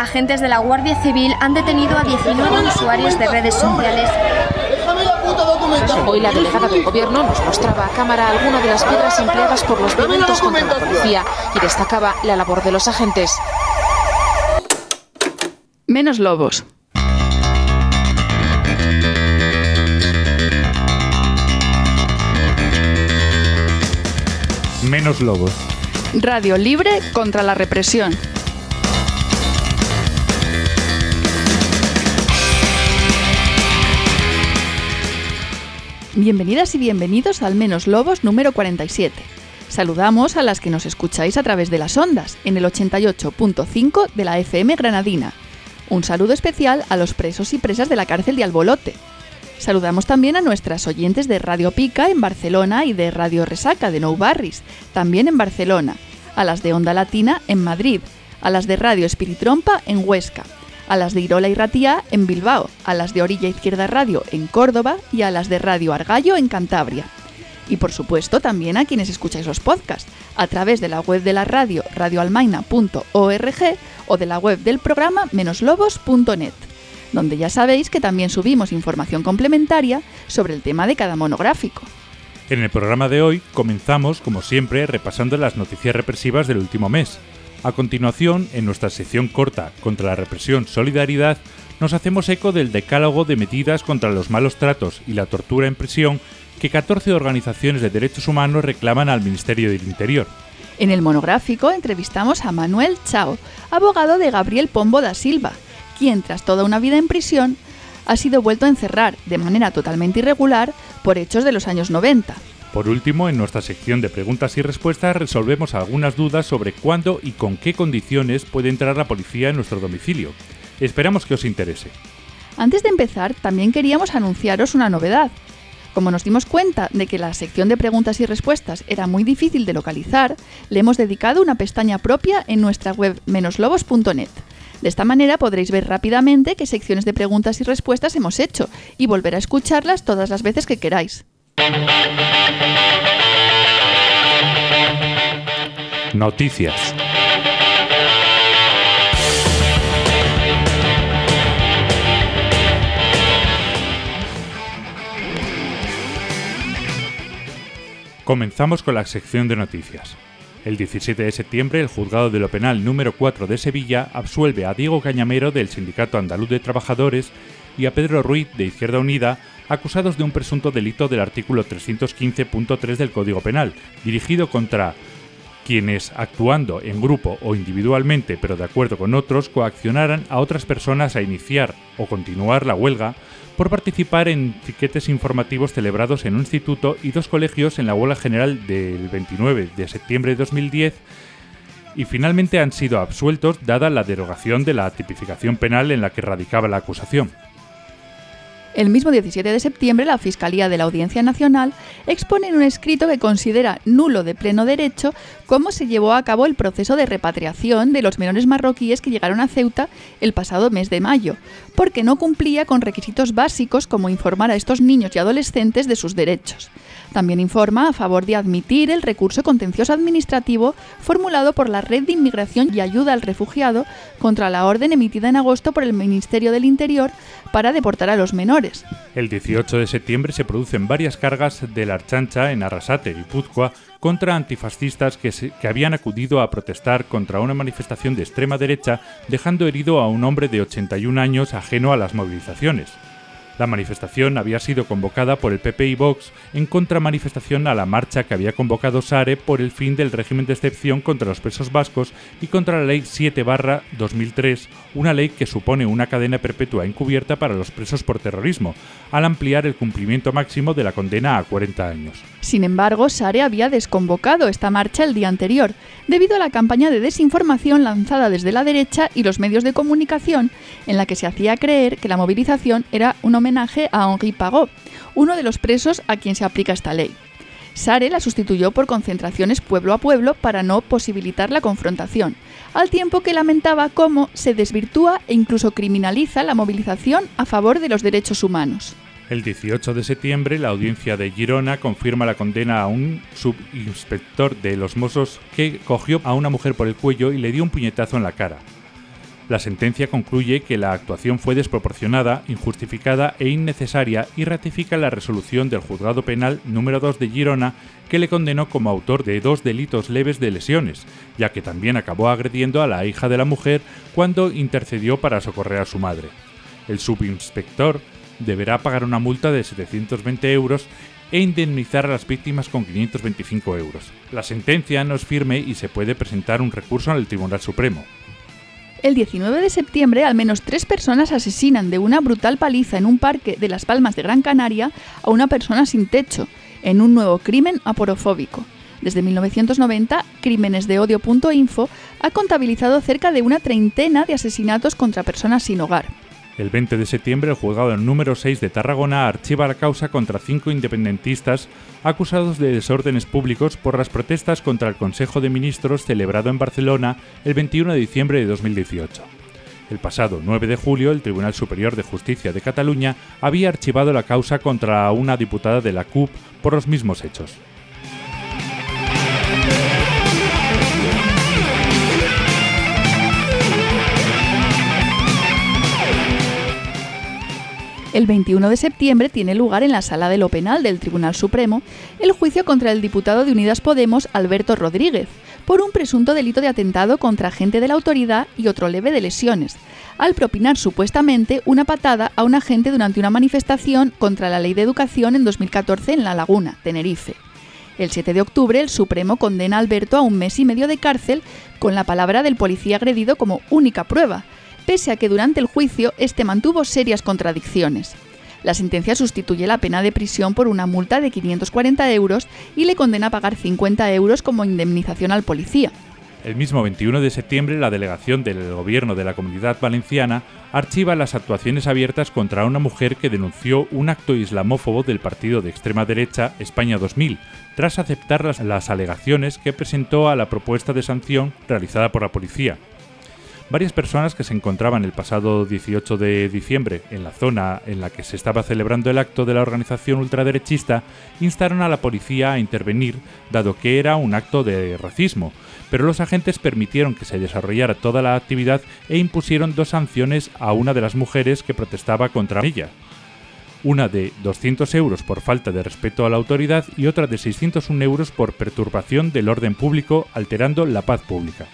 Agentes de la Guardia Civil han detenido a 19 usuarios de redes sociales. Hoy la delegada del gobierno nos mostraba a cámara algunas de las piedras empleadas por los violentos contra la policía y destacaba la labor de los agentes. Menos lobos. Menos lobos. Radio libre contra la represión. Bienvenidas y bienvenidos al Menos Lobos número 47. Saludamos a las que nos escucháis a través de las ondas, en el 88.5 de la FM granadina. Un saludo especial a los presos y presas de la cárcel de Albolote. Saludamos también a nuestras oyentes de Radio Pica en Barcelona y de Radio Resaca de Nou Barris, también en Barcelona, a las de Onda Latina en Madrid, a las de Radio Espiritrompa en Huesca, a las de Irola y Ratia en Bilbao, a las de Orilla Izquierda Radio en Córdoba y a las de Radio Argallo en Cantabria. Y por supuesto también a quienes escucháis los podcasts a través de la web de la radio radioalmaina.org o de la web del programa menoslobos.net, donde ya sabéis que también subimos información complementaria sobre el tema de cada monográfico. En el programa de hoy comenzamos, como siempre, repasando las noticias represivas del último mes. A continuación, en nuestra sección corta contra la represión Solidaridad, nos hacemos eco del decálogo de medidas contra los malos tratos y la tortura en prisión que 14 organizaciones de derechos humanos reclaman al Ministerio del Interior. En el monográfico entrevistamos a Manuel Chao, abogado de Gabriel Pombo da Silva, quien tras toda una vida en prisión ha sido vuelto a encerrar de manera totalmente irregular por hechos de los años 90. Por último, en nuestra sección de preguntas y respuestas resolvemos algunas dudas sobre cuándo y con qué condiciones puede entrar la policía en nuestro domicilio. Esperamos que os interese. Antes de empezar, también queríamos anunciaros una novedad. Como nos dimos cuenta de que la sección de preguntas y respuestas era muy difícil de localizar, le hemos dedicado una pestaña propia en nuestra web menoslobos.net. De esta manera podréis ver rápidamente qué secciones de preguntas y respuestas hemos hecho y volver a escucharlas todas las veces que queráis. Noticias. Comenzamos con la sección de noticias. El 17 de septiembre, el Juzgado de lo Penal número 4 de Sevilla absuelve a Diego Cañamero del Sindicato Andaluz de Trabajadores y a Pedro Ruiz de Izquierda Unida, acusados de un presunto delito del artículo 315.3 del Código Penal, dirigido contra quienes, actuando en grupo o individualmente, pero de acuerdo con otros, coaccionaran a otras personas a iniciar o continuar la huelga por participar en piquetes informativos celebrados en un instituto y 2 colegios en la huelga general del 29 de septiembre de 2010 y finalmente han sido absueltos dada la derogación de la tipificación penal en la que radicaba la acusación. El mismo 17 de septiembre, la Fiscalía de la Audiencia Nacional expone en un escrito que considera nulo de pleno derecho cómo se llevó a cabo el proceso de repatriación de los menores marroquíes que llegaron a Ceuta el pasado mes de mayo, porque no cumplía con requisitos básicos como informar a estos niños y adolescentes de sus derechos. También informa a favor de admitir el recurso contencioso administrativo formulado por la Red de Inmigración y Ayuda al Refugiado contra la orden emitida en agosto por el Ministerio del Interior para deportar a los menores. El 18 de septiembre se producen varias cargas de la Archancha en Arrasate, Guipúzcoa, contra antifascistas que habían acudido a protestar contra una manifestación de extrema derecha, dejando herido a un hombre de 81 años ajeno a las movilizaciones. La manifestación había sido convocada por el PP y Vox en contramanifestación a la marcha que había convocado Sare por el fin del régimen de excepción contra los presos vascos y contra la Ley 7/2003, una ley que supone una cadena perpetua encubierta para los presos por terrorismo, al ampliar el cumplimiento máximo de la condena a 40 años. Sin embargo, Sare había desconvocado esta marcha el día anterior, debido a la campaña de desinformación lanzada desde la derecha y los medios de comunicación, en la que se hacía creer que la movilización era un homenaje a Henri Pagot, uno de los presos a quien se aplica esta ley. Sare la sustituyó por concentraciones pueblo a pueblo para no posibilitar la confrontación, al tiempo que lamentaba cómo se desvirtúa e incluso criminaliza la movilización a favor de los derechos humanos. El 18 de septiembre, la audiencia de Girona confirma la condena a un subinspector de los Mossos que cogió a una mujer por el cuello y le dio un puñetazo en la cara. La sentencia concluye que la actuación fue desproporcionada, injustificada e innecesaria y ratifica la resolución del Juzgado Penal número 2 de Girona, que le condenó como autor de 2 delitos leves de lesiones, ya que también acabó agrediendo a la hija de la mujer cuando intercedió para socorrer a su madre. El subinspector deberá pagar una multa de 720 euros e indemnizar a las víctimas con 525 euros. La sentencia no es firme y se puede presentar un recurso al Tribunal Supremo. El 19 de septiembre, al menos 3 personas asesinan de una brutal paliza en un parque de Las Palmas de Gran Canaria a una persona sin techo, en un nuevo crimen aporofóbico. Desde 1990, Crímenesdeodio.info ha contabilizado cerca de una treintena de asesinatos contra personas sin hogar. El 20 de septiembre, el juzgado número 6 de Tarragona archiva la causa contra 5 independentistas acusados de desórdenes públicos por las protestas contra el Consejo de Ministros celebrado en Barcelona el 21 de diciembre de 2018. El pasado 9 de julio, el Tribunal Superior de Justicia de Cataluña había archivado la causa contra una diputada de la CUP por los mismos hechos. El 21 de septiembre tiene lugar en la Sala de lo Penal del Tribunal Supremo el juicio contra el diputado de Unidas Podemos, Alberto Rodríguez, por un presunto delito de atentado contra agente de la autoridad y otro leve de lesiones, al propinar supuestamente una patada a un agente durante una manifestación contra la Ley de Educación en 2014 en La Laguna, Tenerife. El 7 de octubre, el Supremo condena a Alberto a 1 mes y medio de cárcel con la palabra del policía agredido como única prueba, pese a que durante el juicio este mantuvo serias contradicciones. La sentencia sustituye la pena de prisión por una multa de 540 euros y le condena a pagar 50 euros como indemnización al policía. El mismo 21 de septiembre, la delegación del Gobierno de la Comunidad Valenciana archiva las actuaciones abiertas contra una mujer que denunció un acto islamófobo del partido de extrema derecha España 2000, tras aceptar las alegaciones que presentó a la propuesta de sanción realizada por la policía. Varias personas que se encontraban el pasado 18 de diciembre en la zona en la que se estaba celebrando el acto de la organización ultraderechista instaron a la policía a intervenir, dado que era un acto de racismo, pero los agentes permitieron que se desarrollara toda la actividad e impusieron 2 sanciones a una de las mujeres que protestaba contra ella. Una de 200 euros por falta de respeto a la autoridad y otra de 601 euros por perturbación del orden público alterando la paz pública.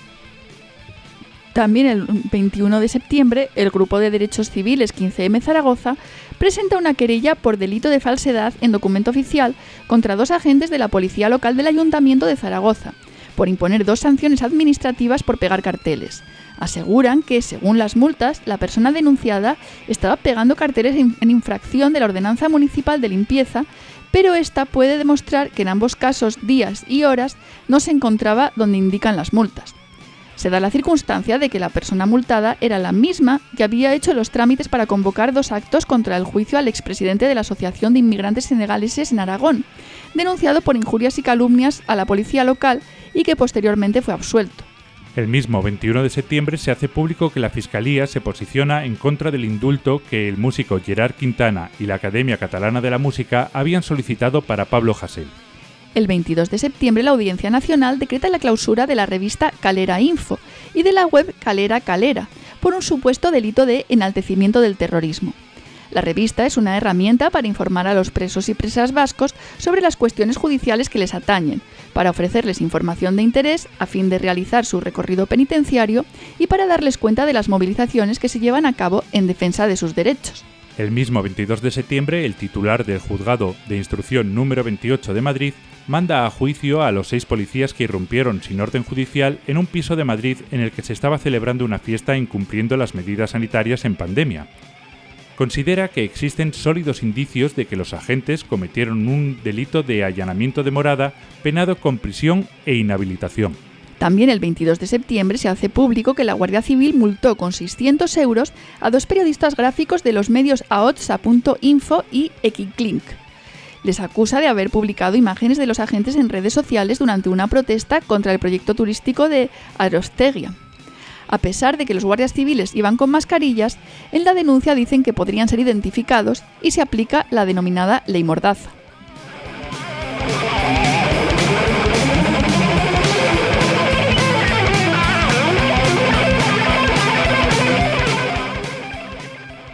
También el 21 de septiembre, el Grupo de Derechos Civiles 15M Zaragoza presenta una querella por delito de falsedad en documento oficial contra 2 agentes de la Policía Local del Ayuntamiento de Zaragoza, por imponer 2 sanciones administrativas por pegar carteles. Aseguran que, según las multas, la persona denunciada estaba pegando carteles en infracción de la Ordenanza Municipal de Limpieza, pero esta puede demostrar que en ambos casos, días y horas, no se encontraba donde indican las multas. Se da la circunstancia de que la persona multada era la misma que había hecho los trámites para convocar 2 actos contra el juicio al expresidente de la Asociación de Inmigrantes Senegaleses en Aragón, denunciado por injurias y calumnias a la policía local y que posteriormente fue absuelto. El mismo 21 de septiembre se hace público que la Fiscalía se posiciona en contra del indulto que el músico Gerard Quintana y la Academia Catalana de la Música habían solicitado para Pablo Hasél. El 22 de septiembre la Audiencia Nacional decreta la clausura de la revista Calera Info y de la web Calera Calera por un supuesto delito de enaltecimiento del terrorismo. La revista es una herramienta para informar a los presos y presas vascos sobre las cuestiones judiciales que les atañen, para ofrecerles información de interés a fin de realizar su recorrido penitenciario y para darles cuenta de las movilizaciones que se llevan a cabo en defensa de sus derechos. El mismo 22 de septiembre, el titular del Juzgado de Instrucción número 28 de Madrid manda a juicio a los 6 policías que irrumpieron sin orden judicial en un piso de Madrid en el que se estaba celebrando una fiesta incumpliendo las medidas sanitarias en pandemia. Considera que existen sólidos indicios de que los agentes cometieron un delito de allanamiento de morada penado con prisión e inhabilitación. También el 22 de septiembre se hace público que la Guardia Civil multó con 600 euros a 2 periodistas gráficos de los medios aotsa.info y Equiclink. Les acusa de haber publicado imágenes de los agentes en redes sociales durante una protesta contra el proyecto turístico de Arostegia. A pesar de que los guardias civiles iban con mascarillas, en la denuncia dicen que podrían ser identificados y se aplica la denominada Ley Mordaza.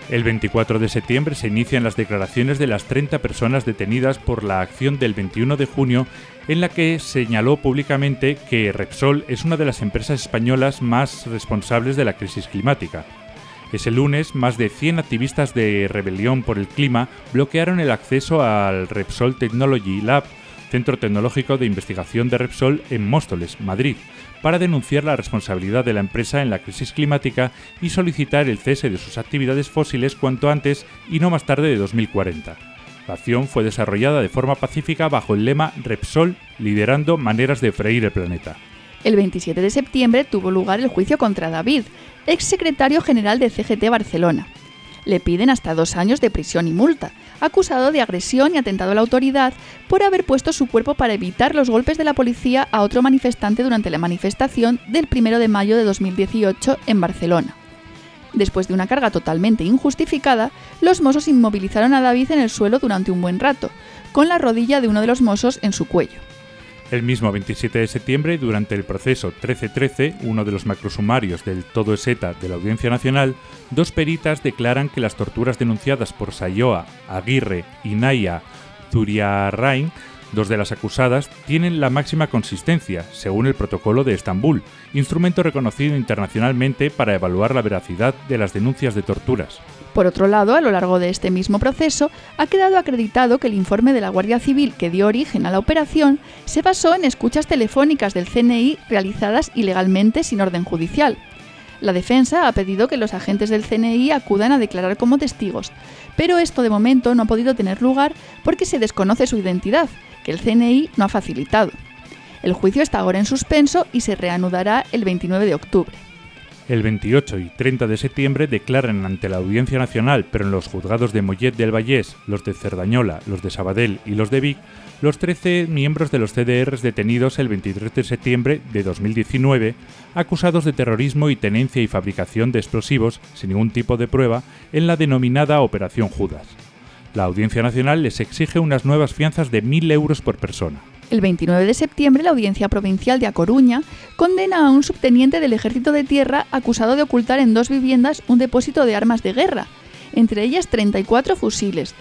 El 24 de septiembre se inician las declaraciones de las 30 personas detenidas por la acción del 21 de junio en la que señaló públicamente que Repsol es una de las empresas españolas más responsables de la crisis climática. Ese lunes, más de 100 activistas de Rebelión por el Clima bloquearon el acceso al Repsol Technology Lab, centro tecnológico de investigación de Repsol en Móstoles, Madrid, para denunciar la responsabilidad de la empresa en la crisis climática y solicitar el cese de sus actividades fósiles cuanto antes y no más tarde de 2040. La acción fue desarrollada de forma pacífica bajo el lema Repsol, liderando maneras de freír el planeta. El 27 de septiembre tuvo lugar el juicio contra David, exsecretario general de CGT Barcelona. Le piden hasta 2 años de prisión y multa, acusado de agresión y atentado a la autoridad por haber puesto su cuerpo para evitar los golpes de la policía a otro manifestante durante la manifestación del 1 de mayo de 2018 en Barcelona. Después de una carga totalmente injustificada, los mossos inmovilizaron a David en el suelo durante un buen rato, con la rodilla de uno de los mossos en su cuello. El mismo 27 de septiembre, durante el proceso 1313, uno de los macrosumarios del Todo es ETA de la Audiencia Nacional, 2 peritas declaran que las torturas denunciadas por Sayoa, Aguirre y Naya Zuriarrain, 2 de las acusadas, tienen la máxima consistencia, según el Protocolo de Estambul, instrumento reconocido internacionalmente para evaluar la veracidad de las denuncias de torturas. Por otro lado, a lo largo de este mismo proceso, ha quedado acreditado que el informe de la Guardia Civil que dio origen a la operación se basó en escuchas telefónicas del CNI realizadas ilegalmente sin orden judicial. La defensa ha pedido que los agentes del CNI acudan a declarar como testigos, pero esto de momento no ha podido tener lugar porque se desconoce su identidad, que el CNI no ha facilitado. El juicio está ahora en suspenso y se reanudará el 29 de octubre. El 28 y 30 de septiembre declaran ante la Audiencia Nacional, pero en los juzgados de Mollet del Vallès, los de Cerdañola, los de Sabadell y los de Vic, los 13 miembros de los CDRs detenidos el 23 de septiembre de 2019, acusados de terrorismo y tenencia y fabricación de explosivos, sin ningún tipo de prueba, en la denominada Operación Judas. La Audiencia Nacional les exige unas nuevas fianzas de 1.000 euros por persona. El 29 de septiembre, la Audiencia Provincial de A Coruña condena a un subteniente del Ejército de Tierra acusado de ocultar en 2 viviendas un depósito de armas de guerra, entre ellas 34 fusiles,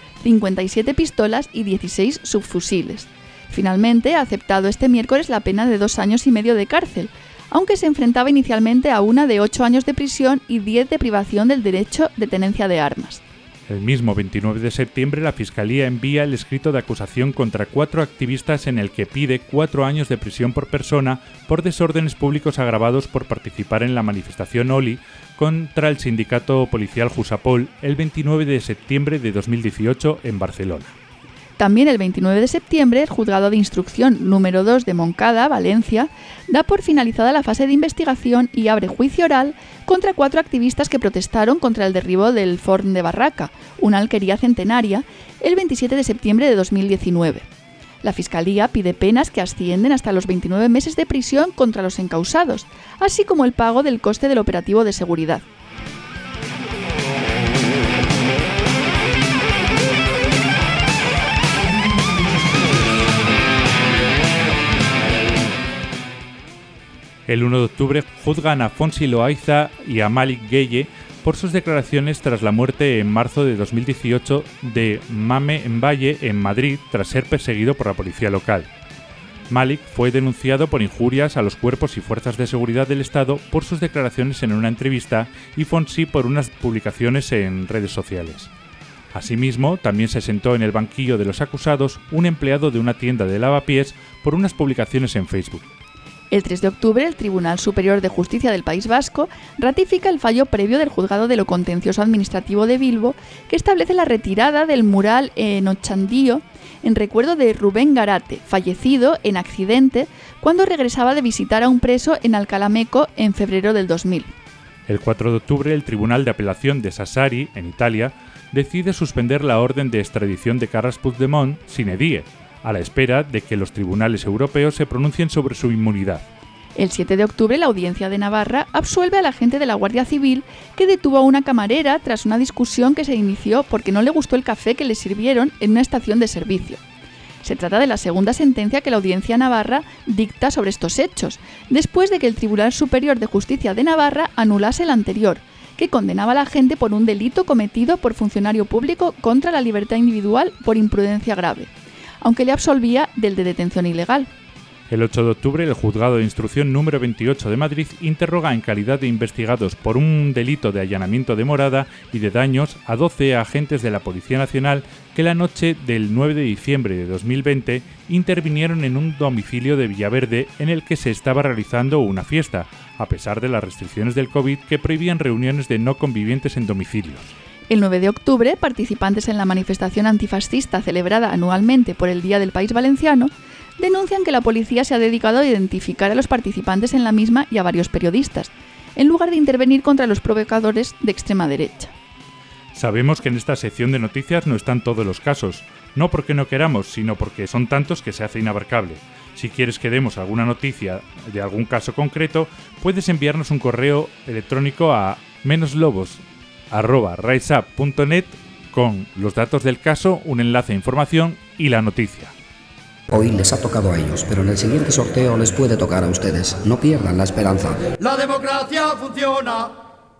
57 pistolas y 16 subfusiles. Finalmente, ha aceptado este miércoles la pena de 2 años y medio de cárcel, aunque se enfrentaba inicialmente a una de 8 años de prisión y 10 de privación del derecho de tenencia de armas. El mismo 29 de septiembre, la Fiscalía envía el escrito de acusación contra 4 activistas en el que pide 4 años de prisión por persona por desórdenes públicos agravados por participar en la manifestación OLI contra el sindicato policial Jusapol el 29 de septiembre de 2018 en Barcelona. También el 29 de septiembre, el Juzgado de Instrucción número 2 de Moncada, Valencia, da por finalizada la fase de investigación y abre juicio oral contra 4 activistas que protestaron contra el derribo del Forn de Barraca, una alquería centenaria, el 27 de septiembre de 2019. La Fiscalía pide penas que ascienden hasta los 29 meses de prisión contra los encausados, así como el pago del coste del operativo de seguridad. El 1 de octubre juzgan a Fonsi Loaiza y a Malik Gueye por sus declaraciones tras la muerte en marzo de 2018 de Mame Mbaye en Madrid tras ser perseguido por la policía local. Malik fue denunciado por injurias a los cuerpos y fuerzas de seguridad del Estado por sus declaraciones en una entrevista y Fonsi por unas publicaciones en redes sociales. Asimismo, también se sentó en el banquillo de los acusados un empleado de una tienda de lavapiés por unas publicaciones en Facebook. El 3 de octubre, el Tribunal Superior de Justicia del País Vasco ratifica el fallo previo del Juzgado de lo Contencioso Administrativo de Bilbo que establece la retirada del mural en Ochandío en recuerdo de Rubén Garate, fallecido en accidente cuando regresaba de visitar a un preso en Alcalá Meco en febrero del 2000. El 4 de octubre, el Tribunal de Apelación de Sassari, en Italia, decide suspender la orden de extradición de Carles Puigdemont sine die, a la espera de que los tribunales europeos se pronuncien sobre su inmunidad. El 7 de octubre, la Audiencia de Navarra absuelve al agente de la Guardia Civil que detuvo a una camarera tras una discusión que se inició porque no le gustó el café que le sirvieron en una estación de servicio. Se trata de la segunda sentencia que la Audiencia Navarra dicta sobre estos hechos, después de que el Tribunal Superior de Justicia de Navarra anulase la anterior, que condenaba a la gente por un delito cometido por funcionario público contra la libertad individual por imprudencia grave, aunque le absolvía del de detención ilegal. El 8 de octubre, el Juzgado de Instrucción número 28 de Madrid interroga en calidad de investigados por un delito de allanamiento de morada y de daños a 12 agentes de la Policía Nacional que la noche del 9 de diciembre de 2020 intervinieron en un domicilio de Villaverde en el que se estaba realizando una fiesta, a pesar de las restricciones del COVID que prohibían reuniones de no convivientes en domicilios. El 9 de octubre, participantes en la manifestación antifascista celebrada anualmente por el Día del País Valenciano denuncian que la policía se ha dedicado a identificar a los participantes en la misma y a varios periodistas, en lugar de intervenir contra los provocadores de extrema derecha. Sabemos que en esta sección de noticias no están todos los casos, no porque no queramos, sino porque son tantos que se hace inabarcable. Si quieres que demos alguna noticia de algún caso concreto, puedes enviarnos un correo electrónico a menoslobos@riseup.net con los datos del caso, un enlace a información y la noticia. Hoy les ha tocado a ellos, pero en el siguiente sorteo les puede tocar a ustedes. No pierdan la esperanza. ¡La democracia funciona!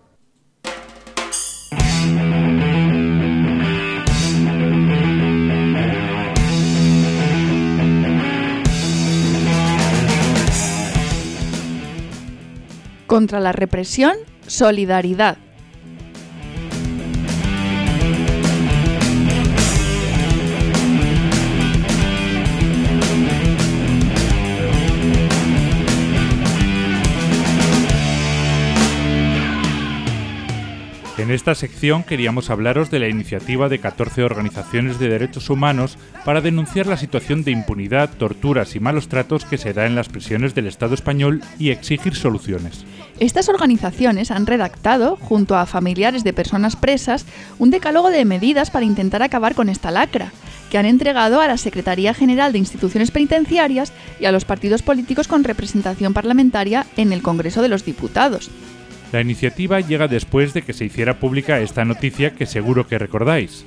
Contra la represión, solidaridad. En esta sección queríamos hablaros de la iniciativa de 14 organizaciones de derechos humanos para denunciar la situación de impunidad, torturas y malos tratos que se da en las prisiones del Estado español y exigir soluciones. Estas organizaciones han redactado, junto a familiares de personas presas, un decálogo de medidas para intentar acabar con esta lacra, que han entregado a la Secretaría General de Instituciones Penitenciarias y a los partidos políticos con representación parlamentaria en el Congreso de los Diputados. La iniciativa llega después de que se hiciera pública esta noticia que seguro que recordáis.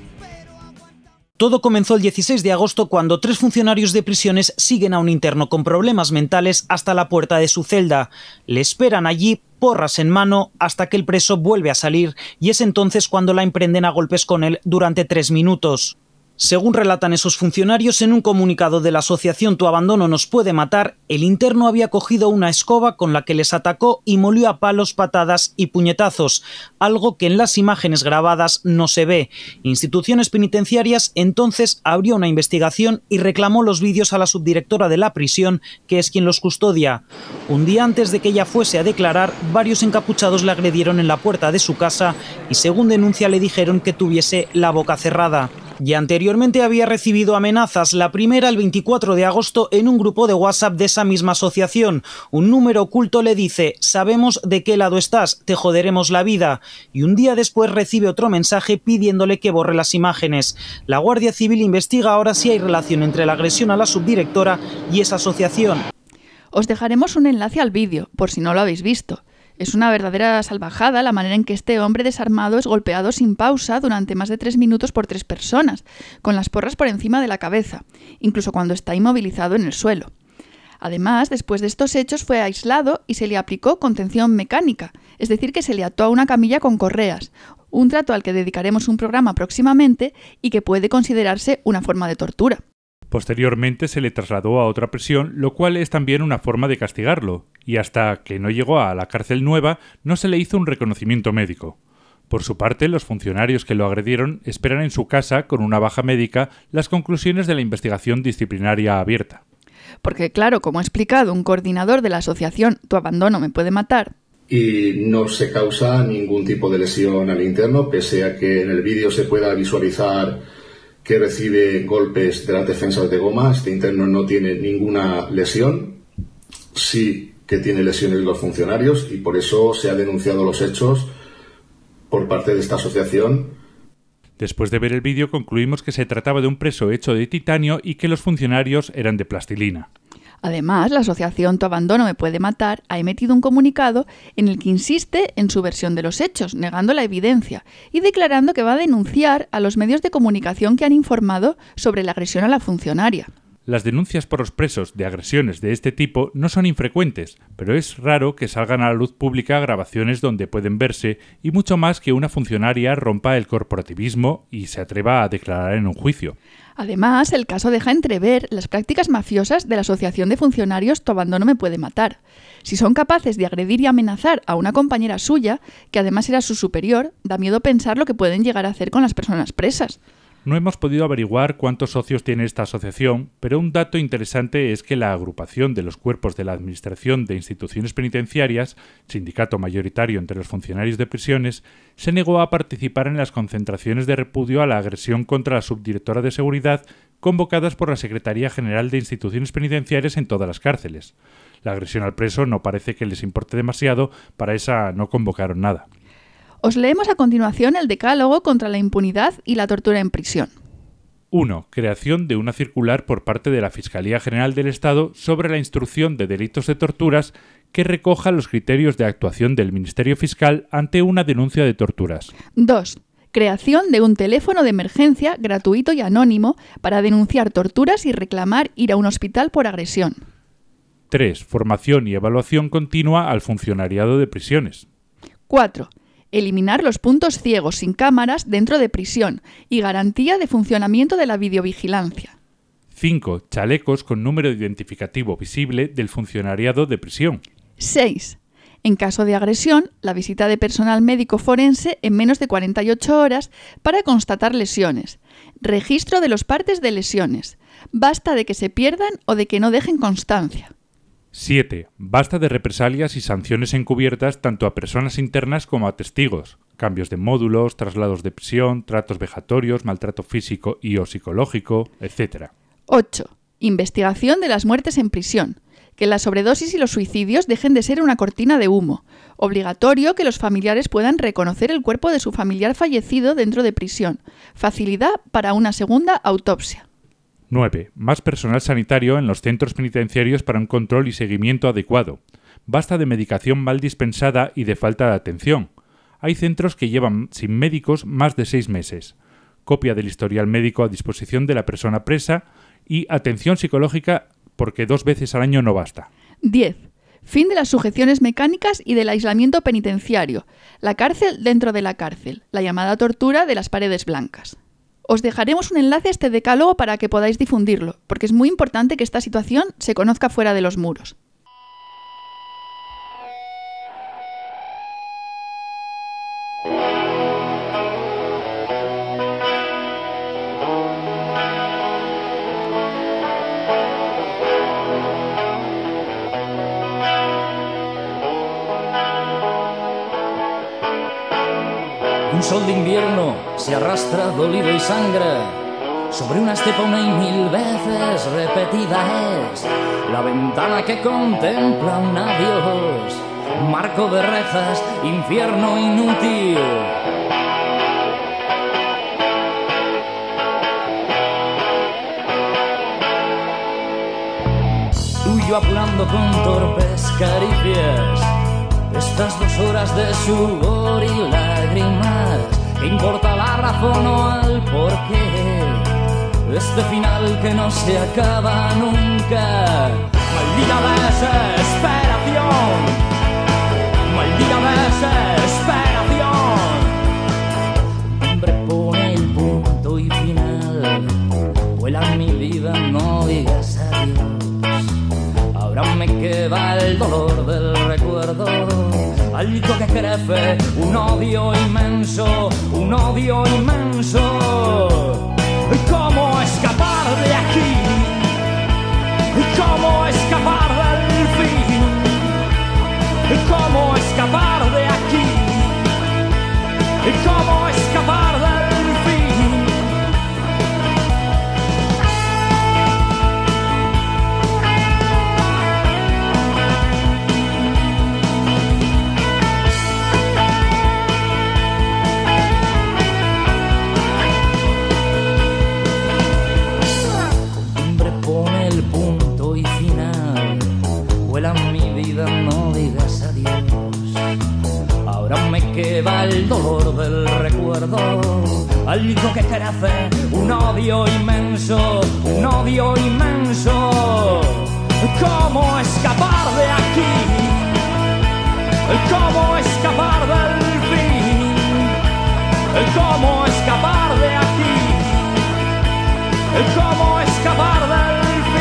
Todo comenzó el 16 de agosto cuando 3 funcionarios de prisiones siguen a un interno con problemas mentales hasta la puerta de su celda. Le esperan allí, porras en mano, hasta que el preso vuelve a salir y es entonces cuando la emprenden a golpes con él durante 3 minutos. Según relatan esos funcionarios en un comunicado de la asociación Tu Abandono Nos Puede Matar, el interno había cogido una escoba con la que les atacó y molió a palos, patadas y puñetazos, algo que en las imágenes grabadas no se ve. Instituciones Penitenciarias entonces abrió una investigación y reclamó los vídeos a la subdirectora de la prisión, que es quien los custodia. Un día antes de que ella fuese a declarar, varios encapuchados le agredieron en la puerta de su casa y, según denuncia, le dijeron que tuviese la boca cerrada. Y anteriormente había recibido amenazas, la primera el 24 de agosto en un grupo de WhatsApp de esa misma asociación. Un número oculto le dice: sabemos de qué lado estás, te joderemos la vida. Y un día después recibe otro mensaje pidiéndole que borre las imágenes. La Guardia Civil investiga ahora si hay relación entre la agresión a la subdirectora y esa asociación. Os dejaremos un enlace al vídeo, por si no lo habéis visto. Es una verdadera salvajada la manera en que este hombre desarmado es golpeado sin pausa durante más de 3 minutos por 3 personas, con las porras por encima de la cabeza, incluso cuando está inmovilizado en el suelo. Además, después de estos hechos fue aislado y se le aplicó contención mecánica, es decir, que se le ató a una camilla con correas, un trato al que dedicaremos un programa próximamente y que puede considerarse una forma de tortura. Posteriormente se le trasladó a otra prisión, lo cual es también una forma de castigarlo, y hasta que no llegó a la cárcel nueva no se le hizo un reconocimiento médico. Por su parte, los funcionarios que lo agredieron esperan en su casa, con una baja médica, las conclusiones de la investigación disciplinaria abierta. Porque claro, como ha explicado un coordinador de la asociación Tu Abandono Me Puede Matar, y no se causa ningún tipo de lesión al interno, pese a que en el vídeo se pueda visualizar que recibe golpes de las defensas de goma. Este interno no tiene ninguna lesión, sí que tiene lesiones los funcionarios, y por eso se han denunciado los hechos por parte de esta asociación. Después de ver el vídeo concluimos que se trataba de un preso hecho de titanio y que los funcionarios eran de plastilina. Además, la asociación Tu Abandono Me Puede Matar ha emitido un comunicado en el que insiste en su versión de los hechos, negando la evidencia y declarando que va a denunciar a los medios de comunicación que han informado sobre la agresión a la funcionaria. Las denuncias por los presos de agresiones de este tipo no son infrecuentes, pero es raro que salgan a la luz pública grabaciones donde pueden verse, y mucho más que una funcionaria rompa el corporativismo y se atreva a declarar en un juicio. Además, el caso deja entrever las prácticas mafiosas de la Asociación de Funcionarios Tu Abandono Me Puede Matar. Si son capaces de agredir y amenazar a una compañera suya, que además era su superior, da miedo pensar lo que pueden llegar a hacer con las personas presas. No hemos podido averiguar cuántos socios tiene esta asociación, pero un dato interesante es que la agrupación de los cuerpos de la Administración de Instituciones Penitenciarias, sindicato mayoritario entre los funcionarios de prisiones, se negó a participar en las concentraciones de repudio a la agresión contra la subdirectora de seguridad convocadas por la Secretaría General de Instituciones Penitenciarias en todas las cárceles. La agresión al preso no parece que les importe demasiado, para esa no convocaron nada. Os leemos a continuación el decálogo contra la impunidad y la tortura en prisión. 1. Creación de una circular por parte de la Fiscalía General del Estado sobre la instrucción de delitos de torturas que recoja los criterios de actuación del Ministerio Fiscal ante una denuncia de torturas. 2. Creación de un teléfono de emergencia gratuito y anónimo para denunciar torturas y reclamar ir a un hospital por agresión. 3. Formación y evaluación continua al funcionariado de prisiones. 4. Eliminar los puntos ciegos sin cámaras dentro de prisión y garantía de funcionamiento de la videovigilancia. 5. Chalecos con número identificativo visible del funcionariado de prisión. 6. En caso de agresión, la visita de personal médico forense en menos de 48 horas para constatar lesiones. Registro de los partes de lesiones. Basta de que se pierdan o de que no dejen constancia. 7. Basta de represalias y sanciones encubiertas tanto a personas internas como a testigos. Cambios de módulos, traslados de prisión, tratos vejatorios, maltrato físico y o psicológico, etc. 8. Investigación de las muertes en prisión. Que la sobredosis y los suicidios dejen de ser una cortina de humo. Obligatorio que los familiares puedan reconocer el cuerpo de su familiar fallecido dentro de prisión. Facilidad para una segunda autopsia. 9. Más personal sanitario en los centros penitenciarios para un control y seguimiento adecuado. Basta de medicación mal dispensada y de falta de atención. Hay centros que llevan sin médicos más de 6 meses. Copia del historial médico a disposición de la persona presa y atención psicológica porque 2 veces al año no basta. 10. Fin de las sujeciones mecánicas y del aislamiento penitenciario. La cárcel dentro de la cárcel. La llamada tortura de las paredes blancas. Os dejaremos un enlace a este decálogo para que podáis difundirlo, porque es muy importante que esta situación se conozca fuera de los muros. Un sol de invierno se arrastra dolido y sangra sobre una estepa una y mil veces repetida es la ventana que contempla un adiós, marco de rejas, infierno inútil. Huyo apurando con torpes caricias estas 2 horas de sudor y lágrimas. ¿Qué importa la razón o al porqué? Este final que no se acaba nunca. Maldita desesperación. Maldita desesperación. Hombre, pone el punto y final. Vuela mi vida, no digas adiós. Ahora me queda el dolor del recuerdo, algo que crece, un odio inmenso, un odio inmenso. ¿Cómo escapar de aquí? ¿Cómo escapar del fin? ¿Cómo escapar de aquí? ¿Cómo escapar del fin? del recuerdo, algo que crece, un odio inmenso, un odio inmenso. ¿Cómo escapar de aquí? ¿Cómo escapar del fin? ¿Cómo escapar de aquí? ¿Cómo escapar del fin?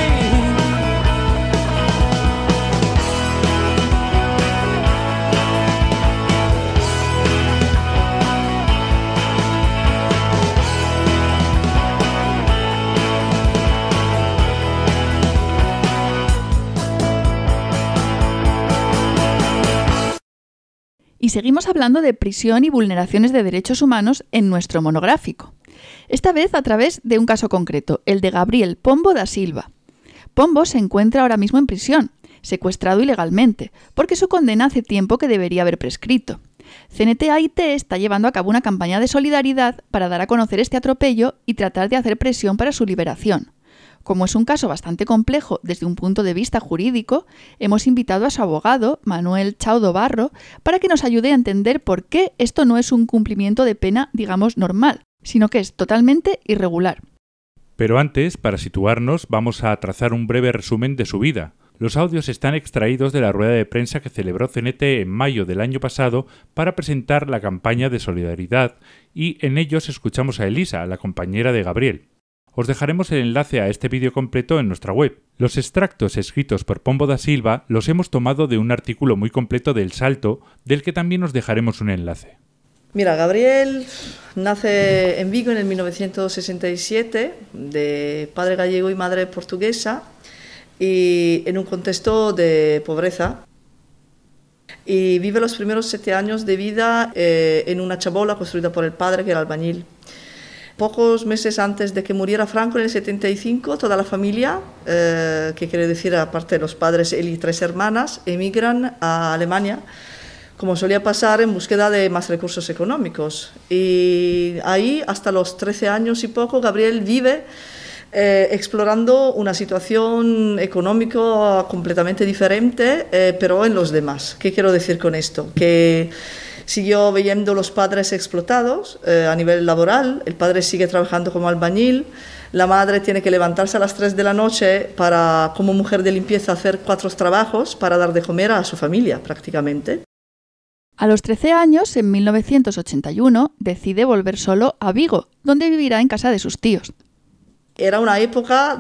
Y seguimos hablando de prisión y vulneraciones de derechos humanos en nuestro monográfico. Esta vez a través de un caso concreto, el de Gabriel Pombo da Silva. Pombo se encuentra ahora mismo en prisión, secuestrado ilegalmente, porque su condena hace tiempo que debería haber prescrito. CNT-AIT está llevando a cabo una campaña de solidaridad para dar a conocer este atropello y tratar de hacer presión para su liberación. Como es un caso bastante complejo desde un punto de vista jurídico, hemos invitado a su abogado, Manuel Chaudo Barro, para que nos ayude a entender por qué esto no es un cumplimiento de pena, digamos, normal, sino que es totalmente irregular. Pero antes, para situarnos, vamos a trazar un breve resumen de su vida. Los audios están extraídos de la rueda de prensa que celebró CNT en mayo del año pasado para presentar la campaña de solidaridad, y en ellos escuchamos a Elisa, la compañera de Gabriel. Os dejaremos el enlace a este vídeo completo en nuestra web. Los extractos escritos por Pombo da Silva los hemos tomado de un artículo muy completo de El Salto, del que también os dejaremos un enlace. Mira, Gabriel nace en Vigo en el 1967, de padre gallego y madre portuguesa, y en un contexto de pobreza. Y vive los primeros 7 años de vida en una chabola construida por el padre, que era albañil. Pocos meses antes de que muriera Franco, en el 75, toda la familia, que quiere decir aparte de los padres, él y 3 hermanas, emigran a Alemania, como solía pasar, en búsqueda de más recursos económicos. Y ahí, hasta los 13 años y poco, Gabriel vive explorando una situación económica completamente diferente, pero en los demás. ¿Qué quiero decir con esto? Que siguió viendo los padres explotados a nivel laboral. El padre sigue trabajando como albañil, la madre tiene que levantarse a las 3 de la noche para, como mujer de limpieza, hacer 4 trabajos para dar de comer a su familia prácticamente. A los 13 años, en 1981, decide volver solo a Vigo, donde vivirá en casa de sus tíos. Era una época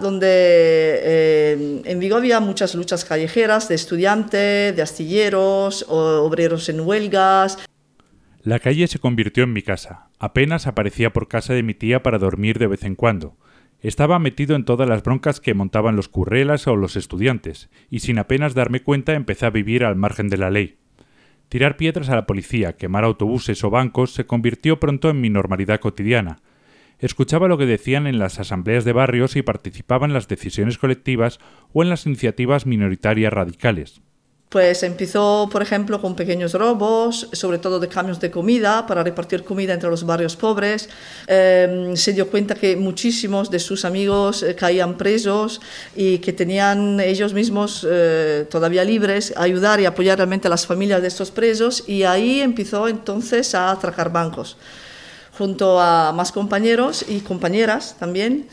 donde en Vigo había muchas luchas callejeras de estudiantes, de astilleros, obreros en huelgas. La calle se convirtió en mi casa. Apenas aparecía por casa de mi tía para dormir de vez en cuando. Estaba metido en todas las broncas que montaban los currelas o los estudiantes, y sin apenas darme cuenta empecé a vivir al margen de la ley. Tirar piedras a la policía, quemar autobuses o bancos se convirtió pronto en mi normalidad cotidiana. Escuchaba lo que decían en las asambleas de barrios y participaba en las decisiones colectivas o en las iniciativas minoritarias radicales. Pues empezó, por ejemplo, con pequeños robos, sobre todo de camiones de comida, para repartir comida entre los barrios pobres. Se dio cuenta que muchísimos de sus amigos caían presos y que tenían ellos mismos todavía libres ayudar y apoyar realmente a las familias de estos presos, y ahí empezó entonces a atracar bancos, junto a más compañeros y compañeras también.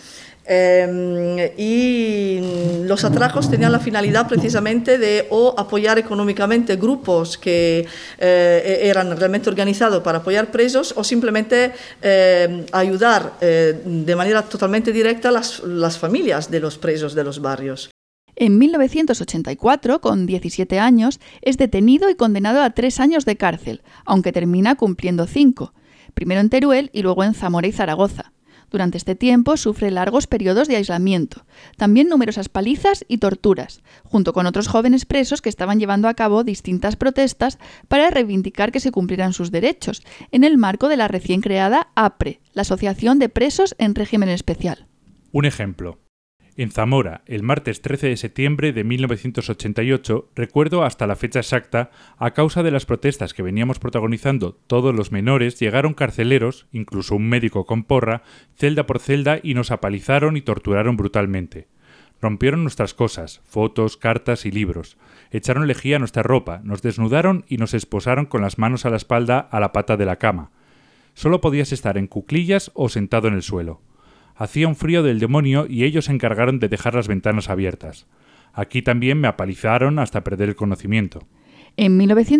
Y los atracos tenían la finalidad precisamente de o apoyar económicamente grupos que eran realmente organizados para apoyar presos, o simplemente ayudar de manera totalmente directa las familias de los presos de los barrios. En 1984, con 17 años, es detenido y condenado a 3 años de cárcel, aunque termina cumpliendo 5, primero en Teruel y luego en Zamora y Zaragoza. Durante este tiempo sufre largos periodos de aislamiento, también numerosas palizas y torturas, junto con otros jóvenes presos que estaban llevando a cabo distintas protestas para reivindicar que se cumplieran sus derechos, en el marco de la recién creada APRE, la Asociación de Presos en Régimen Especial. Un ejemplo. En Zamora, el martes 13 de septiembre de 1988, recuerdo hasta la fecha exacta, a causa de las protestas que veníamos protagonizando todos los menores, llegaron carceleros, incluso un médico con porra, celda por celda, y nos apalizaron y torturaron brutalmente. Rompieron nuestras cosas, fotos, cartas y libros. Echaron lejía a nuestra ropa, nos desnudaron y nos esposaron con las manos a la espalda a la pata de la cama. Solo podías estar en cuclillas o sentado en el suelo. Hacía un frío del demonio y ellos se encargaron de dejar las ventanas abiertas. Aquí también me apalizaron hasta perder el conocimiento. En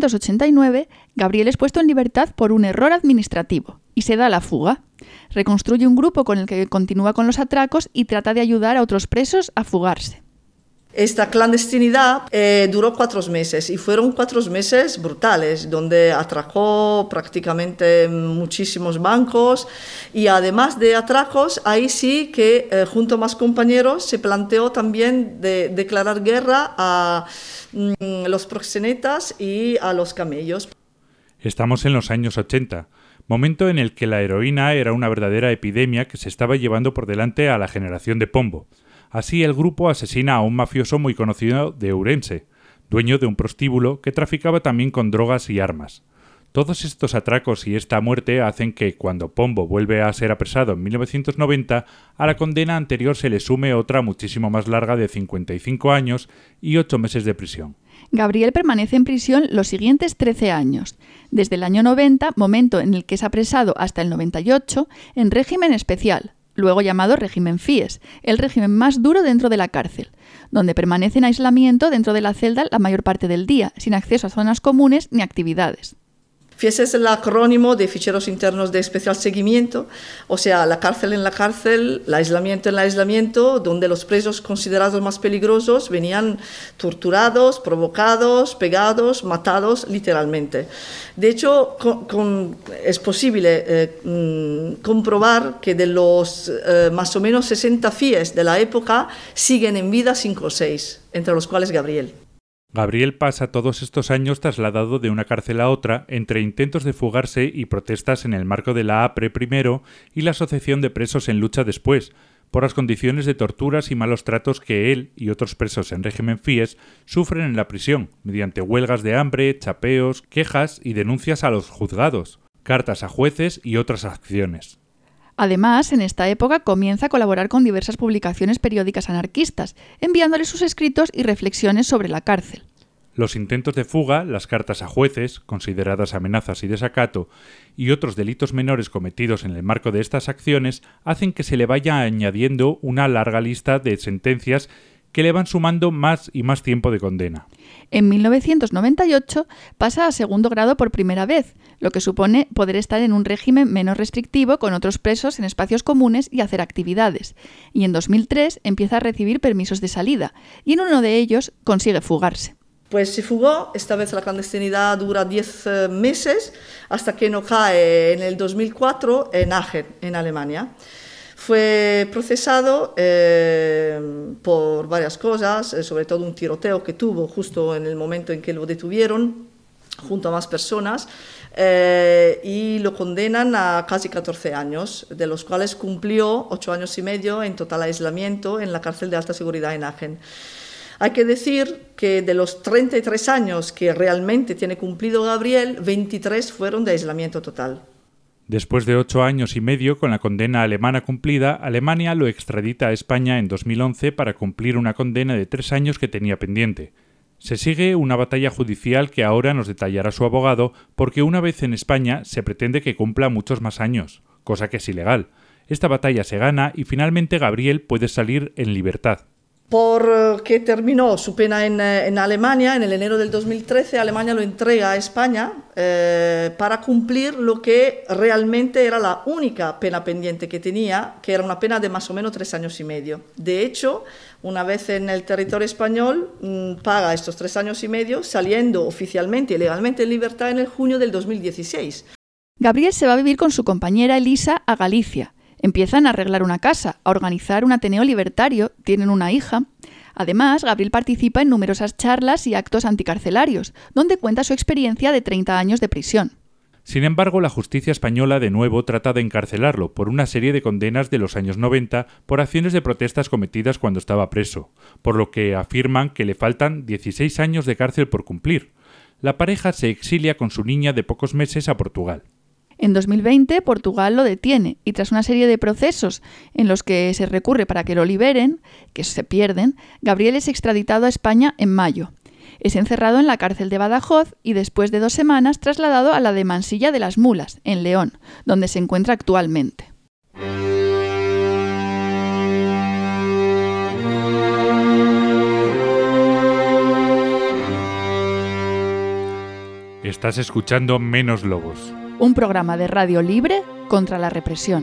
1989, Gabriel es puesto en libertad por un error administrativo y se da a la fuga. Reconstruye un grupo con el que continúa con los atracos y trata de ayudar a otros presos a fugarse. Esta clandestinidad duró 4 meses y fueron 4 meses brutales, donde atracó prácticamente muchísimos bancos y además de atracos, ahí sí que junto a más compañeros se planteó también de declarar guerra a los proxenetas y a los camellos. Estamos en los años 80, momento en el que la heroína era una verdadera epidemia que se estaba llevando por delante a la generación de Pombo. Así, el grupo asesina a un mafioso muy conocido de Ourense, dueño de un prostíbulo que traficaba también con drogas y armas. Todos estos atracos y esta muerte hacen que, cuando Pombo vuelve a ser apresado en 1990, a la condena anterior se le sume otra muchísimo más larga de 55 años y 8 meses de prisión. Gabriel permanece en prisión los siguientes 13 años, desde el año 90, momento en el que es apresado, hasta el 98, en régimen especial, luego llamado régimen Fies, el régimen más duro dentro de la cárcel, donde permanece en aislamiento dentro de la celda la mayor parte del día, sin acceso a zonas comunes ni actividades. FIES es el acrónimo de Ficheros Internos de Especial Seguimiento, o sea, la cárcel en la cárcel, el aislamiento en el aislamiento, donde los presos considerados más peligrosos venían torturados, provocados, pegados, matados literalmente. De hecho, es posible comprobar que de los más o menos 60 FIES de la época siguen en vida 5 o 6, entre los cuales Gabriel. Gabriel pasa todos estos años trasladado de una cárcel a otra entre intentos de fugarse y protestas en el marco de la APRE primero y la Asociación de Presos en Lucha después, por las condiciones de torturas y malos tratos que él y otros presos en régimen Fies sufren en la prisión, mediante huelgas de hambre, chapeos, quejas y denuncias a los juzgados, cartas a jueces y otras acciones. Además, en esta época comienza a colaborar con diversas publicaciones periódicas anarquistas, enviándoles sus escritos y reflexiones sobre la cárcel. Los intentos de fuga, las cartas a jueces, consideradas amenazas y desacato, y otros delitos menores cometidos en el marco de estas acciones hacen que se le vaya añadiendo una larga lista de sentencias que le van sumando más y más tiempo de condena. En 1998 pasa a segundo grado por primera vez, lo que supone poder estar en un régimen menos restrictivo con otros presos en espacios comunes y hacer actividades. Y en 2003 empieza a recibir permisos de salida, y en uno de ellos consigue fugarse. Pues se fugó, esta vez la clandestinidad dura 10 meses, hasta que no cae en el 2004 en Aachen, en Alemania. Fue procesado por varias cosas, sobre todo un tiroteo que tuvo justo en el momento en que lo detuvieron, junto a más personas, y lo condenan a casi 14 años, de los cuales cumplió 8 años y medio en total aislamiento en la cárcel de alta seguridad en Aachen. Hay que decir que de los 33 años que realmente tiene cumplido Gabriel, 23 fueron de aislamiento total. Después de 8 años y medio con la condena alemana cumplida, Alemania lo extradita a España en 2011 para cumplir una condena de 3 años que tenía pendiente. Se sigue una batalla judicial que ahora nos detallará su abogado, porque una vez en España se pretende que cumpla muchos más años, cosa que es ilegal. Esta batalla se gana y finalmente Gabriel puede salir en libertad. Porque terminó su pena en Alemania, en el enero del 2013, Alemania lo entrega a España para cumplir lo que realmente era la única pena pendiente que tenía, que era una pena de más o menos 3 años y medio. De hecho, una vez en el territorio español, paga estos 3 años y medio, saliendo oficialmente y legalmente en libertad en el junio del 2016. Gabriel se va a vivir con su compañera Elisa a Galicia. Empiezan a arreglar una casa, a organizar un ateneo libertario, tienen una hija. Además, Gabriel participa en numerosas charlas y actos anticarcelarios, donde cuenta su experiencia de 30 años de prisión. Sin embargo, la justicia española de nuevo trata de encarcelarlo por una serie de condenas de los años 90 por acciones de protestas cometidas cuando estaba preso, por lo que afirman que le faltan 16 años de cárcel por cumplir. La pareja se exilia con su niña de pocos meses a Portugal. En 2020, Portugal lo detiene y tras una serie de procesos en los que se recurre para que lo liberen, que se pierden, Gabriel es extraditado a España en mayo. Es encerrado en la cárcel de Badajoz y después de 2 semanas trasladado a la de Mansilla de las Mulas, en León, donde se encuentra actualmente. Estás escuchando Menos Lobos, un programa de radio libre contra la represión.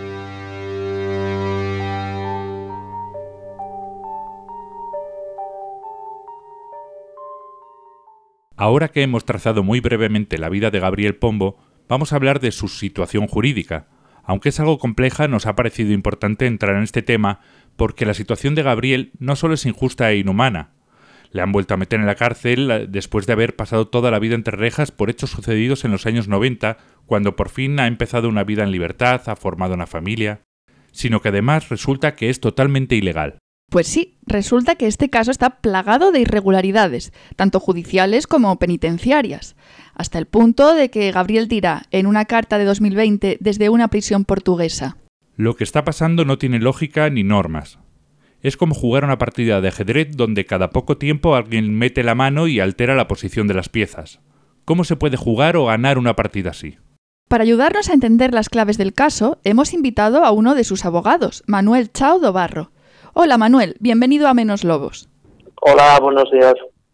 Ahora que hemos trazado muy brevemente la vida de Gabriel Pombo, vamos a hablar de su situación jurídica. Aunque es algo compleja, nos ha parecido importante entrar en este tema porque la situación de Gabriel no solo es injusta e inhumana. Le han vuelto a meter en la cárcel después de haber pasado toda la vida entre rejas por hechos sucedidos en los años 90, cuando por fin ha empezado una vida en libertad, ha formado una familia, sino que además resulta que es totalmente ilegal. Pues sí, resulta que este caso está plagado de irregularidades, tanto judiciales como penitenciarias, hasta el punto de que Gabriel dirá en una carta de 2020 desde una prisión portuguesa: lo que está pasando no tiene lógica ni normas. Es como jugar una partida de ajedrez donde cada poco tiempo alguien mete la mano y altera la posición de las piezas. ¿Cómo se puede jugar o ganar una partida así? Para ayudarnos a entender las claves del caso, hemos invitado a uno de sus abogados, Manuel Chao do Barro. Hola Manuel, bienvenido a Menos Lobos. Hola, buenos días.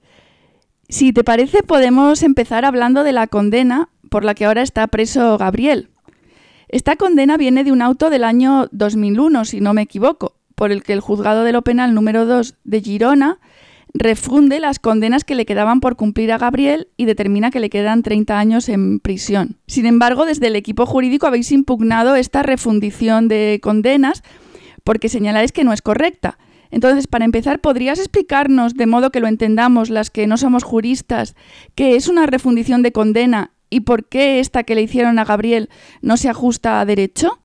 Si te parece, podemos empezar hablando de la condena por la que ahora está preso Gabriel. Esta condena viene de un auto del año 2001, si no me equivoco, por el que el Juzgado de lo Penal número 2 de Girona refunde las condenas que le quedaban por cumplir a Gabriel y determina que le quedan 30 años en prisión. Sin embargo, desde el equipo jurídico habéis impugnado esta refundición de condenas porque señaláis que no es correcta. Entonces, para empezar, ¿podrías explicarnos, de modo que lo entendamos las que no somos juristas, qué es una refundición de condena y por qué esta que le hicieron a Gabriel no se ajusta a derecho?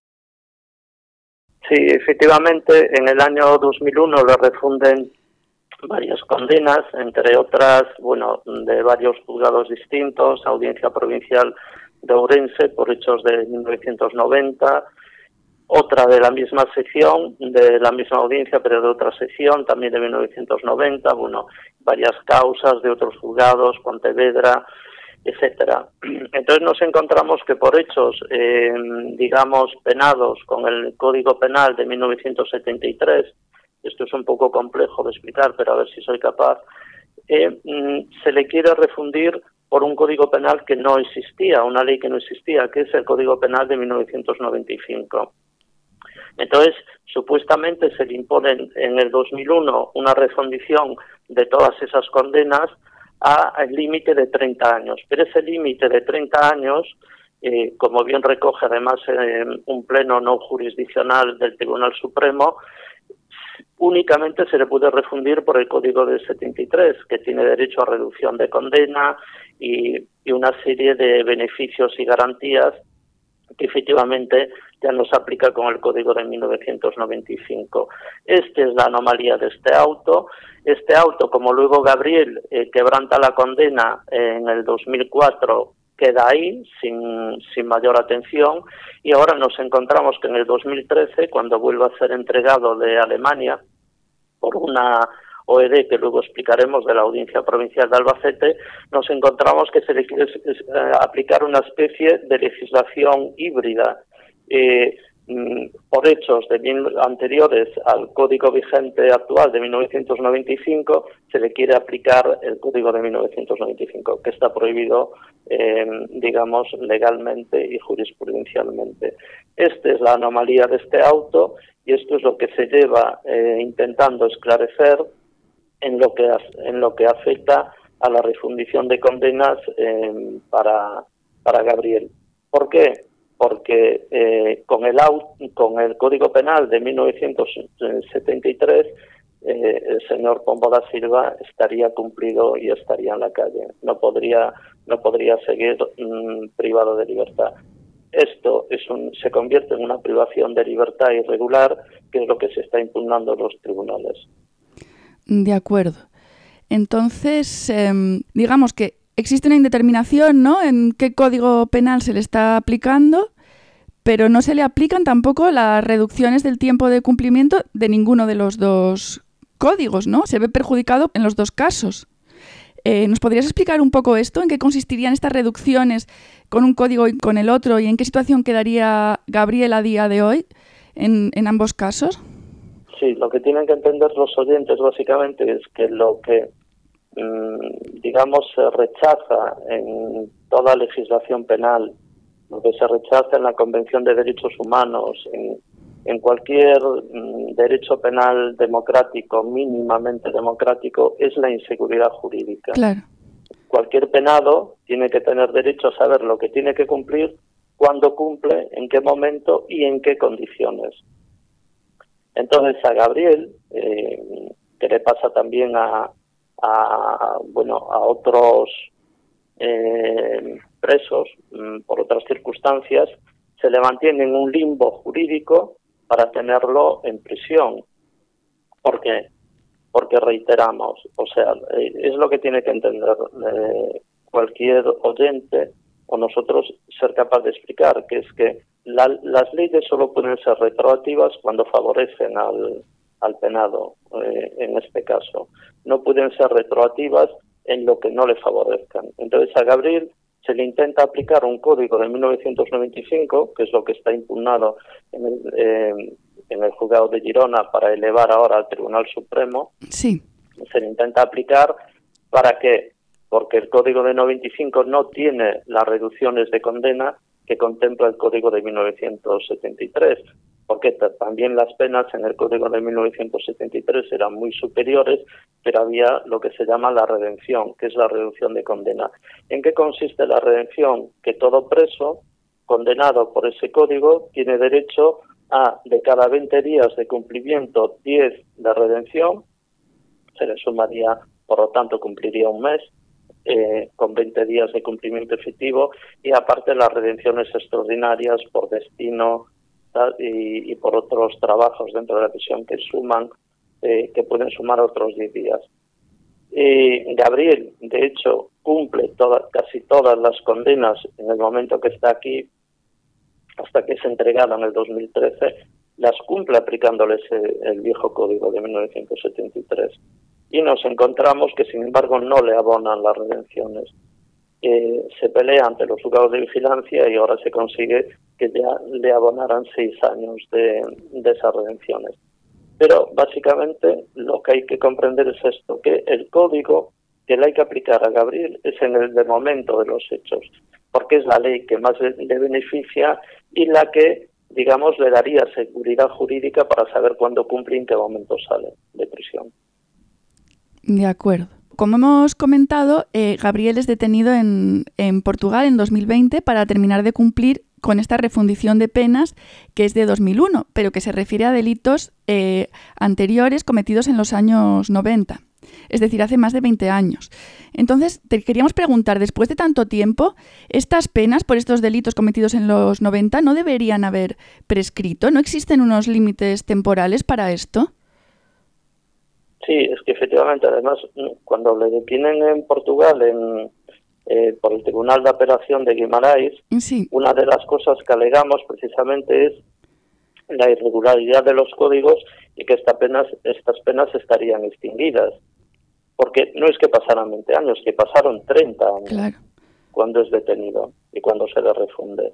Sí, efectivamente, en el año 2001 le refunden varias condenas, entre otras, de varios juzgados distintos, Audiencia Provincial de Ourense por hechos de 1990, otra de la misma sección, de la misma audiencia, pero de otra sección, también de 1990, varias causas de otros juzgados, Pontevedra, etcétera. Entonces nos encontramos que por hechos, penados con el Código Penal de 1973, esto es un poco complejo de explicar, pero a ver si soy capaz, se le quiere refundir por un Código Penal que no existía, una ley que no existía, que es el Código Penal de 1995. Entonces, supuestamente se le imponen en el 2001 una refundición de todas esas condenas al límite de 30 años. Pero ese límite de 30 años, como bien recoge además un pleno no jurisdiccional del Tribunal Supremo, únicamente se le puede refundir por el Código del 73, que tiene derecho a reducción de condena y una serie de beneficios y garantías que efectivamente ya no se aplica con el Código de 1995. Esta es la anomalía de este auto. Este auto, como luego Gabriel quebranta la condena en el 2004, queda ahí sin mayor atención, y ahora nos encontramos que en el 2013, cuando vuelve a ser entregado de Alemania por una OED que luego explicaremos de la Audiencia Provincial de Albacete, nos encontramos que se le quiere aplicar una especie de legislación híbrida por hechos anteriores al Código vigente actual de 1995, se le quiere aplicar el Código de 1995, que está prohibido, legalmente y jurisprudencialmente. Esta es la anomalía de este auto y esto es lo que se lleva intentando esclarecer en lo que afecta a la refundición de condenas para Gabriel. ¿Por qué? Porque con el Código Penal de 1973 el señor Pombo da Silva estaría cumplido y estaría en la calle. No podría seguir privado de libertad. Esto se convierte en una privación de libertad irregular, que es lo que se está impugnando en los tribunales. De acuerdo. Entonces, digamos que existe una indeterminación, ¿no?, en qué código penal se le está aplicando, pero no se le aplican tampoco las reducciones del tiempo de cumplimiento de ninguno de los dos códigos, ¿no? Se ve perjudicado en los dos casos. ¿Nos podrías explicar un poco esto? ¿En qué consistirían estas reducciones con un código y con el otro? ¿Y en qué situación quedaría Gabriel a día de hoy en ambos casos? Sí, lo que tienen que entender los oyentes básicamente es que lo que, digamos, se rechaza en toda legislación penal, lo que se rechaza en la Convención de Derechos Humanos, en cualquier derecho penal democrático, mínimamente democrático, es la inseguridad jurídica. Claro. Cualquier penado tiene que tener derecho a saber lo que tiene que cumplir, cuándo cumple, en qué momento y en qué condiciones. Entonces a Gabriel, que le pasa también a otros presos por otras circunstancias, se le mantiene en un limbo jurídico para tenerlo en prisión. ¿Por qué? Porque reiteramos, o sea, es lo que tiene que entender cualquier oyente o nosotros ser capaz de explicar, que es que las leyes solo pueden ser retroactivas cuando favorecen al penado, en este caso. No pueden ser retroactivas en lo que no le favorezcan. Entonces a Gabriel se le intenta aplicar un código de 1995, que es lo que está impugnado en el juzgado de Girona para elevar ahora al Tribunal Supremo. Sí. Se le intenta aplicar ¿para qué? Porque el código de 95 no tiene las reducciones de condena que contempla el código de 1973, porque también las penas en el código de 1973 eran muy superiores, pero había lo que se llama la redención, que es la reducción de condena. ¿En qué consiste la redención? Que todo preso condenado por ese código tiene derecho a, de cada 20 días de cumplimiento, 10 de redención, se le sumaría, por lo tanto cumpliría un mes, con 20 días de cumplimiento efectivo, y aparte las redenciones extraordinarias por destino y por otros trabajos dentro de la prisión que suman, que pueden sumar otros 10 días. Gabriel, de hecho, cumple casi todas las condenas en el momento que está aquí, hasta que es entregado en el 2013, las cumple aplicándoles el viejo código de 1973. Y nos encontramos que, sin embargo, no le abonan las redenciones. Se pelea ante los juzgados de vigilancia y ahora se consigue que ya le abonaran 6 años de esas redenciones. Pero básicamente lo que hay que comprender es esto, que el código que le hay que aplicar a Gabriel es en el momento de los hechos, porque es la ley que más le beneficia y la que, digamos, le daría seguridad jurídica para saber cuándo cumple y en qué momento sale de prisión. De acuerdo. Como hemos comentado, Gabriel es detenido en Portugal en 2020 para terminar de cumplir con esta refundición de penas que es de 2001, pero que se refiere a delitos anteriores cometidos en los años 90, es decir, hace más de 20 años. Entonces, te queríamos preguntar, después de tanto tiempo, ¿estas penas por estos delitos cometidos en los 90 no deberían haber prescrito? ¿No existen unos límites temporales para esto? Sí, es que efectivamente, además, cuando le detienen en Portugal por el Tribunal de Apelación de Guimarães, sí, una de las cosas que alegamos precisamente es la irregularidad de los códigos y que estas penas estarían extinguidas. Porque no es que pasaran 20 años, que pasaron 30 años, claro, cuando es detenido y cuando se le refunde.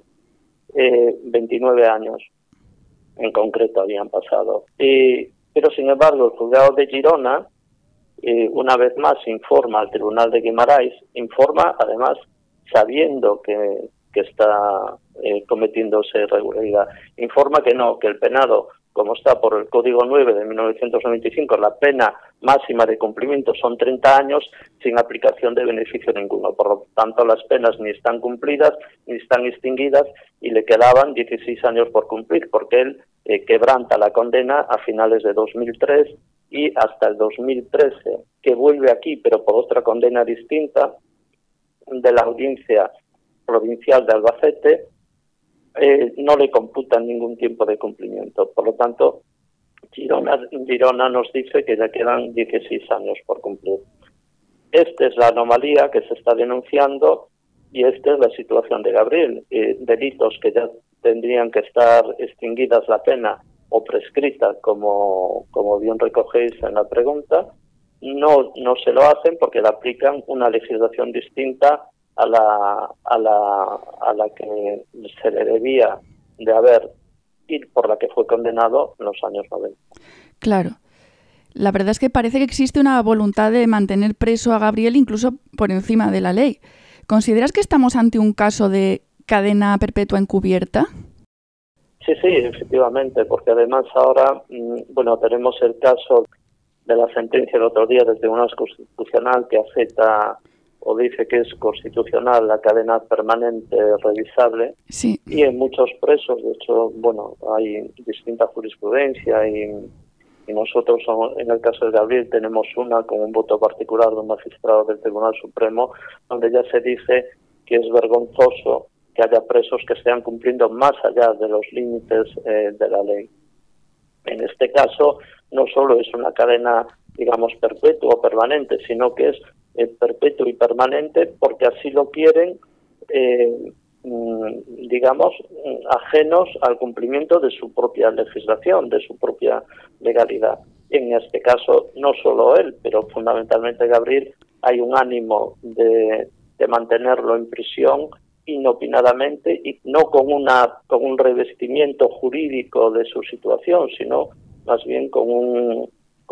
29 años en concreto habían pasado. Pero, sin embargo, el juzgado de Girona, una vez más, informa al Tribunal de Guimarães, informa, además, sabiendo que está cometiéndose irregularidad, informa que no, que el penado, como está por el Código 9 de 1995, la pena máxima de cumplimiento son 30 años sin aplicación de beneficio ninguno. Por lo tanto, las penas ni están cumplidas ni están extinguidas y le quedaban 16 años por cumplir, porque él quebranta la condena a finales de 2003 y hasta el 2013, que vuelve aquí, pero por otra condena distinta, de la Audiencia Provincial de Albacete, no le computan ningún tiempo de cumplimiento. Por lo tanto, Girona nos dice que ya quedan 16 años por cumplir. Esta es la anomalía que se está denunciando y esta es la situación de Gabriel. Delitos que ya tendrían que estar extinguidas la pena o prescrita, como bien recogéis en la pregunta, no se lo hacen porque le aplican una legislación distinta a la que se le debía de haber y por la que fue condenado en los años 90. Claro. La verdad es que parece que existe una voluntad de mantener preso a Gabriel incluso por encima de la ley. ¿Consideras que estamos ante un caso de cadena perpetua encubierta? Sí, efectivamente, porque además ahora, tenemos el caso de la sentencia del otro día del Tribunal Constitucional que acepta o dice que es constitucional la cadena permanente revisable. Sí. Y en muchos presos, de hecho, hay distinta jurisprudencia y nosotros, en el caso de Gabriel, tenemos una con un voto particular de un magistrado del Tribunal Supremo, donde ya se dice que es vergonzoso que haya presos que estén cumpliendo más allá de los límites de la ley. En este caso, no solo es una cadena, digamos, perpetua o permanente, sino que es perpetuo y permanente porque así lo quieren, ajenos al cumplimiento de su propia legislación, de su propia legalidad. En este caso, no solo él, pero fundamentalmente Gabriel, hay un ánimo de mantenerlo en prisión inopinadamente y no con un revestimiento jurídico de su situación, sino más bien con un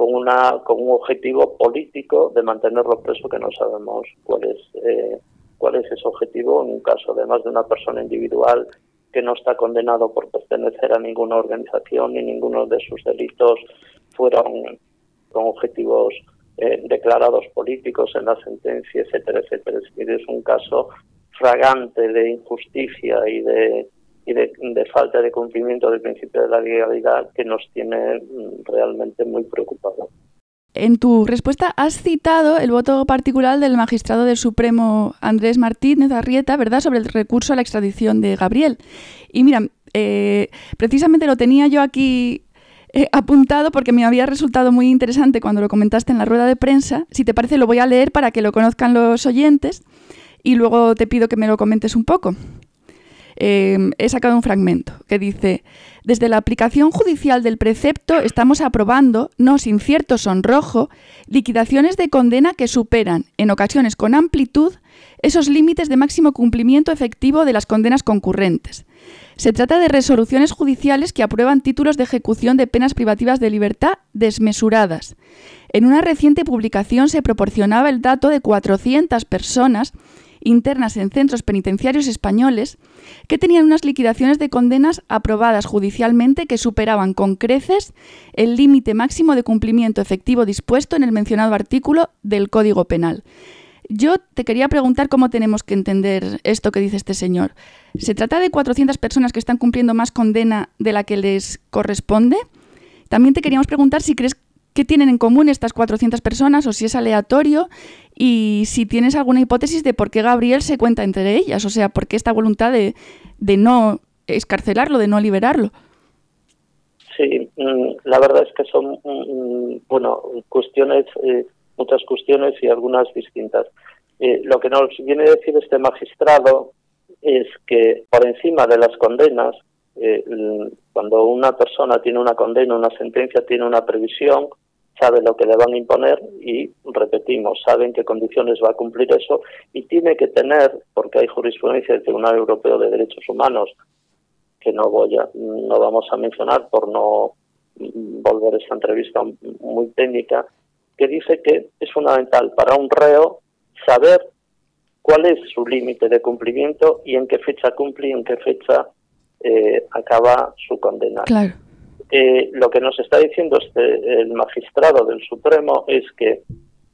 objetivo político de mantenerlo preso, que no sabemos cuál es ese objetivo, en un caso además de una persona individual que no está condenado por pertenecer a ninguna organización ni ninguno de sus delitos fueron con objetivos declarados políticos en la sentencia, etcétera, etcétera. Es decir, es un caso fragante de injusticia y de falta de cumplimiento del principio de la legalidad que nos tiene realmente muy preocupados. En tu respuesta has citado el voto particular del magistrado del Supremo Andrés Martínez Arrieta, ¿verdad?, sobre el recurso a la extradición de Gabriel. Y mira, precisamente lo tenía yo aquí apuntado porque me había resultado muy interesante cuando lo comentaste en la rueda de prensa. Si te parece, lo voy a leer para que lo conozcan los oyentes y luego te pido que me lo comentes un poco. He sacado un fragmento que dice: desde la aplicación judicial del precepto estamos aprobando, no sin cierto sonrojo, liquidaciones de condena que superan, en ocasiones con amplitud, esos límites de máximo cumplimiento efectivo de las condenas concurrentes. Se trata de resoluciones judiciales que aprueban títulos de ejecución de penas privativas de libertad desmesuradas. En una reciente publicación se proporcionaba el dato de 400 personas internas en centros penitenciarios españoles que tenían unas liquidaciones de condenas aprobadas judicialmente que superaban con creces el límite máximo de cumplimiento efectivo dispuesto en el mencionado artículo del Código Penal. Yo te quería preguntar cómo tenemos que entender esto que dice este señor. ¿Se trata de 400 personas que están cumpliendo más condena de la que les corresponde? También te queríamos preguntar si crees que tienen en común estas 400 personas o si es aleatorio y si tienes alguna hipótesis de por qué Gabriel se cuenta entre ellas, o sea, por qué esta voluntad de no excarcelarlo, de no liberarlo. Sí, la verdad es que son cuestiones, muchas cuestiones y algunas distintas. Lo que nos viene a decir este magistrado es que por encima de las condenas, cuando una persona tiene una condena, una sentencia, tiene una previsión, sabe lo que le van a imponer y, repetimos, sabe en qué condiciones va a cumplir eso y tiene que tener, porque hay jurisprudencia del Tribunal Europeo de Derechos Humanos, que no vamos a mencionar por no volver esta entrevista muy técnica, que dice que es fundamental para un reo saber cuál es su límite de cumplimiento y en qué fecha cumple y en qué fecha acaba su condena. Claro. Lo que nos está diciendo el magistrado del Supremo es que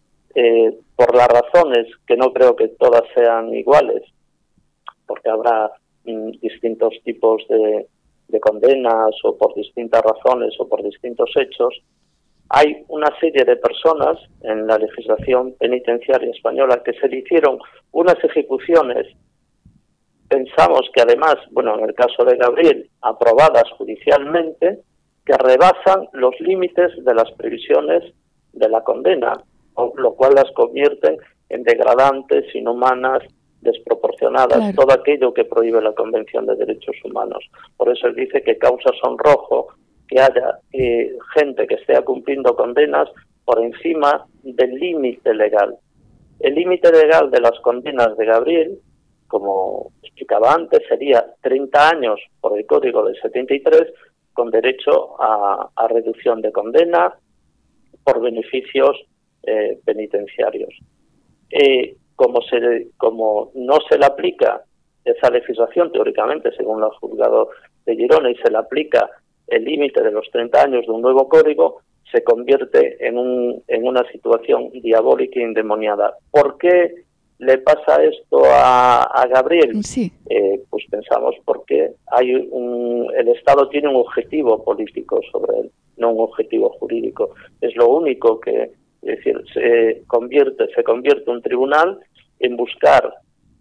por las razones, que no creo que todas sean iguales, porque habrá distintos tipos de condenas o por distintas razones o por distintos hechos, hay una serie de personas en la legislación penitenciaria española que se le hicieron unas ejecuciones, pensamos que además, en el caso de Gabriel, aprobadas judicialmente, que rebasan los límites de las previsiones de la condena, lo cual las convierten en degradantes, inhumanas, desproporcionadas, claro. Todo aquello que prohíbe la Convención de Derechos Humanos. Por eso él dice que causa sonrojo que haya gente que esté cumpliendo condenas por encima del límite legal. El límite legal de las condenas de Gabriel, como explicaba antes, sería 30 años por el Código del 73, con derecho a reducción de condena por beneficios penitenciarios. Como no se le aplica esa legislación, teóricamente, según el juzgado de Girona, y se le aplica el límite de los 30 años de un nuevo código, se convierte en una situación diabólica y endemoniada. ¿Por qué le pasa esto a Gabriel? Sí. Pues pensamos porque el Estado tiene un objetivo político sobre él, no un objetivo jurídico. Es lo único que, es decir, se convierte un tribunal en buscar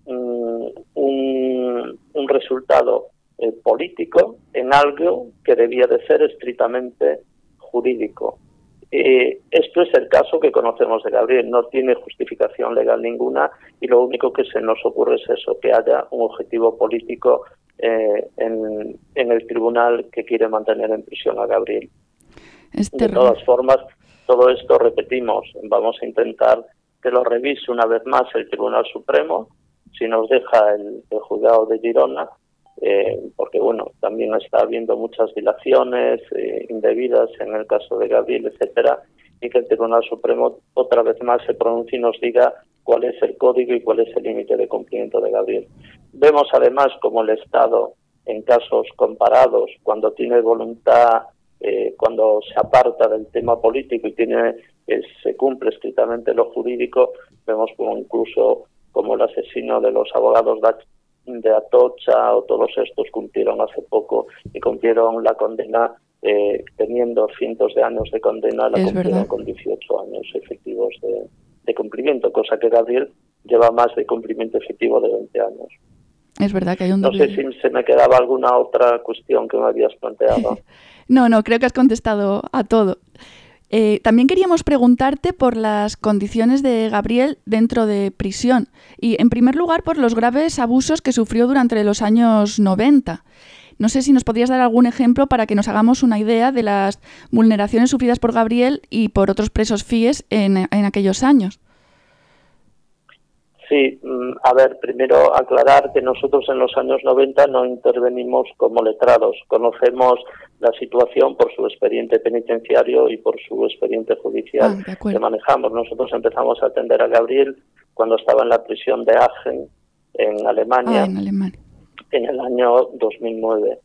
un resultado político en algo que debía de ser estrictamente jurídico. Esto es el caso que conocemos de Gabriel, no tiene justificación legal ninguna y lo único que se nos ocurre es eso, que haya un objetivo político en el tribunal que quiere mantener en prisión a Gabriel. De todas formas, todo esto, repetimos, vamos a intentar que lo revise una vez más el Tribunal Supremo, si nos deja el juzgado de Girona, porque bueno, también está habiendo muchas dilaciones indebidas en el caso de Gabriel, etcétera, y que el Tribunal Supremo otra vez más se pronuncie y nos diga cuál es el código y cuál es el límite de cumplimiento de Gabriel. Vemos además como el Estado, en casos comparados, cuando tiene voluntad, cuando se aparta del tema político y se cumple estrictamente lo jurídico, vemos como incluso como el asesino de los abogados de Atocha o todos estos cumplieron hace poco y cumplieron la condena teniendo cientos de años de condena, la cumplieron con 18 años efectivos de cumplimiento, cosa que Gabriel lleva más de cumplimiento efectivo de 20 años. Es verdad que hay un doble... No sé si se me quedaba alguna otra cuestión que me habías planteado. No, creo que has contestado a todo. También queríamos preguntarte por las condiciones de Gabriel dentro de prisión y, en primer lugar, por los graves abusos que sufrió durante los años 90. No sé si nos podrías dar algún ejemplo para que nos hagamos una idea de las vulneraciones sufridas por Gabriel y por otros presos FIES en aquellos años. Sí, a ver, primero aclarar que nosotros en los años 90 no intervenimos como letrados. Conocemos la situación por su expediente penitenciario y por su expediente judicial que manejamos. Nosotros empezamos a atender a Gabriel cuando estaba en la prisión de Aachen, en Alemania, en el año 2009.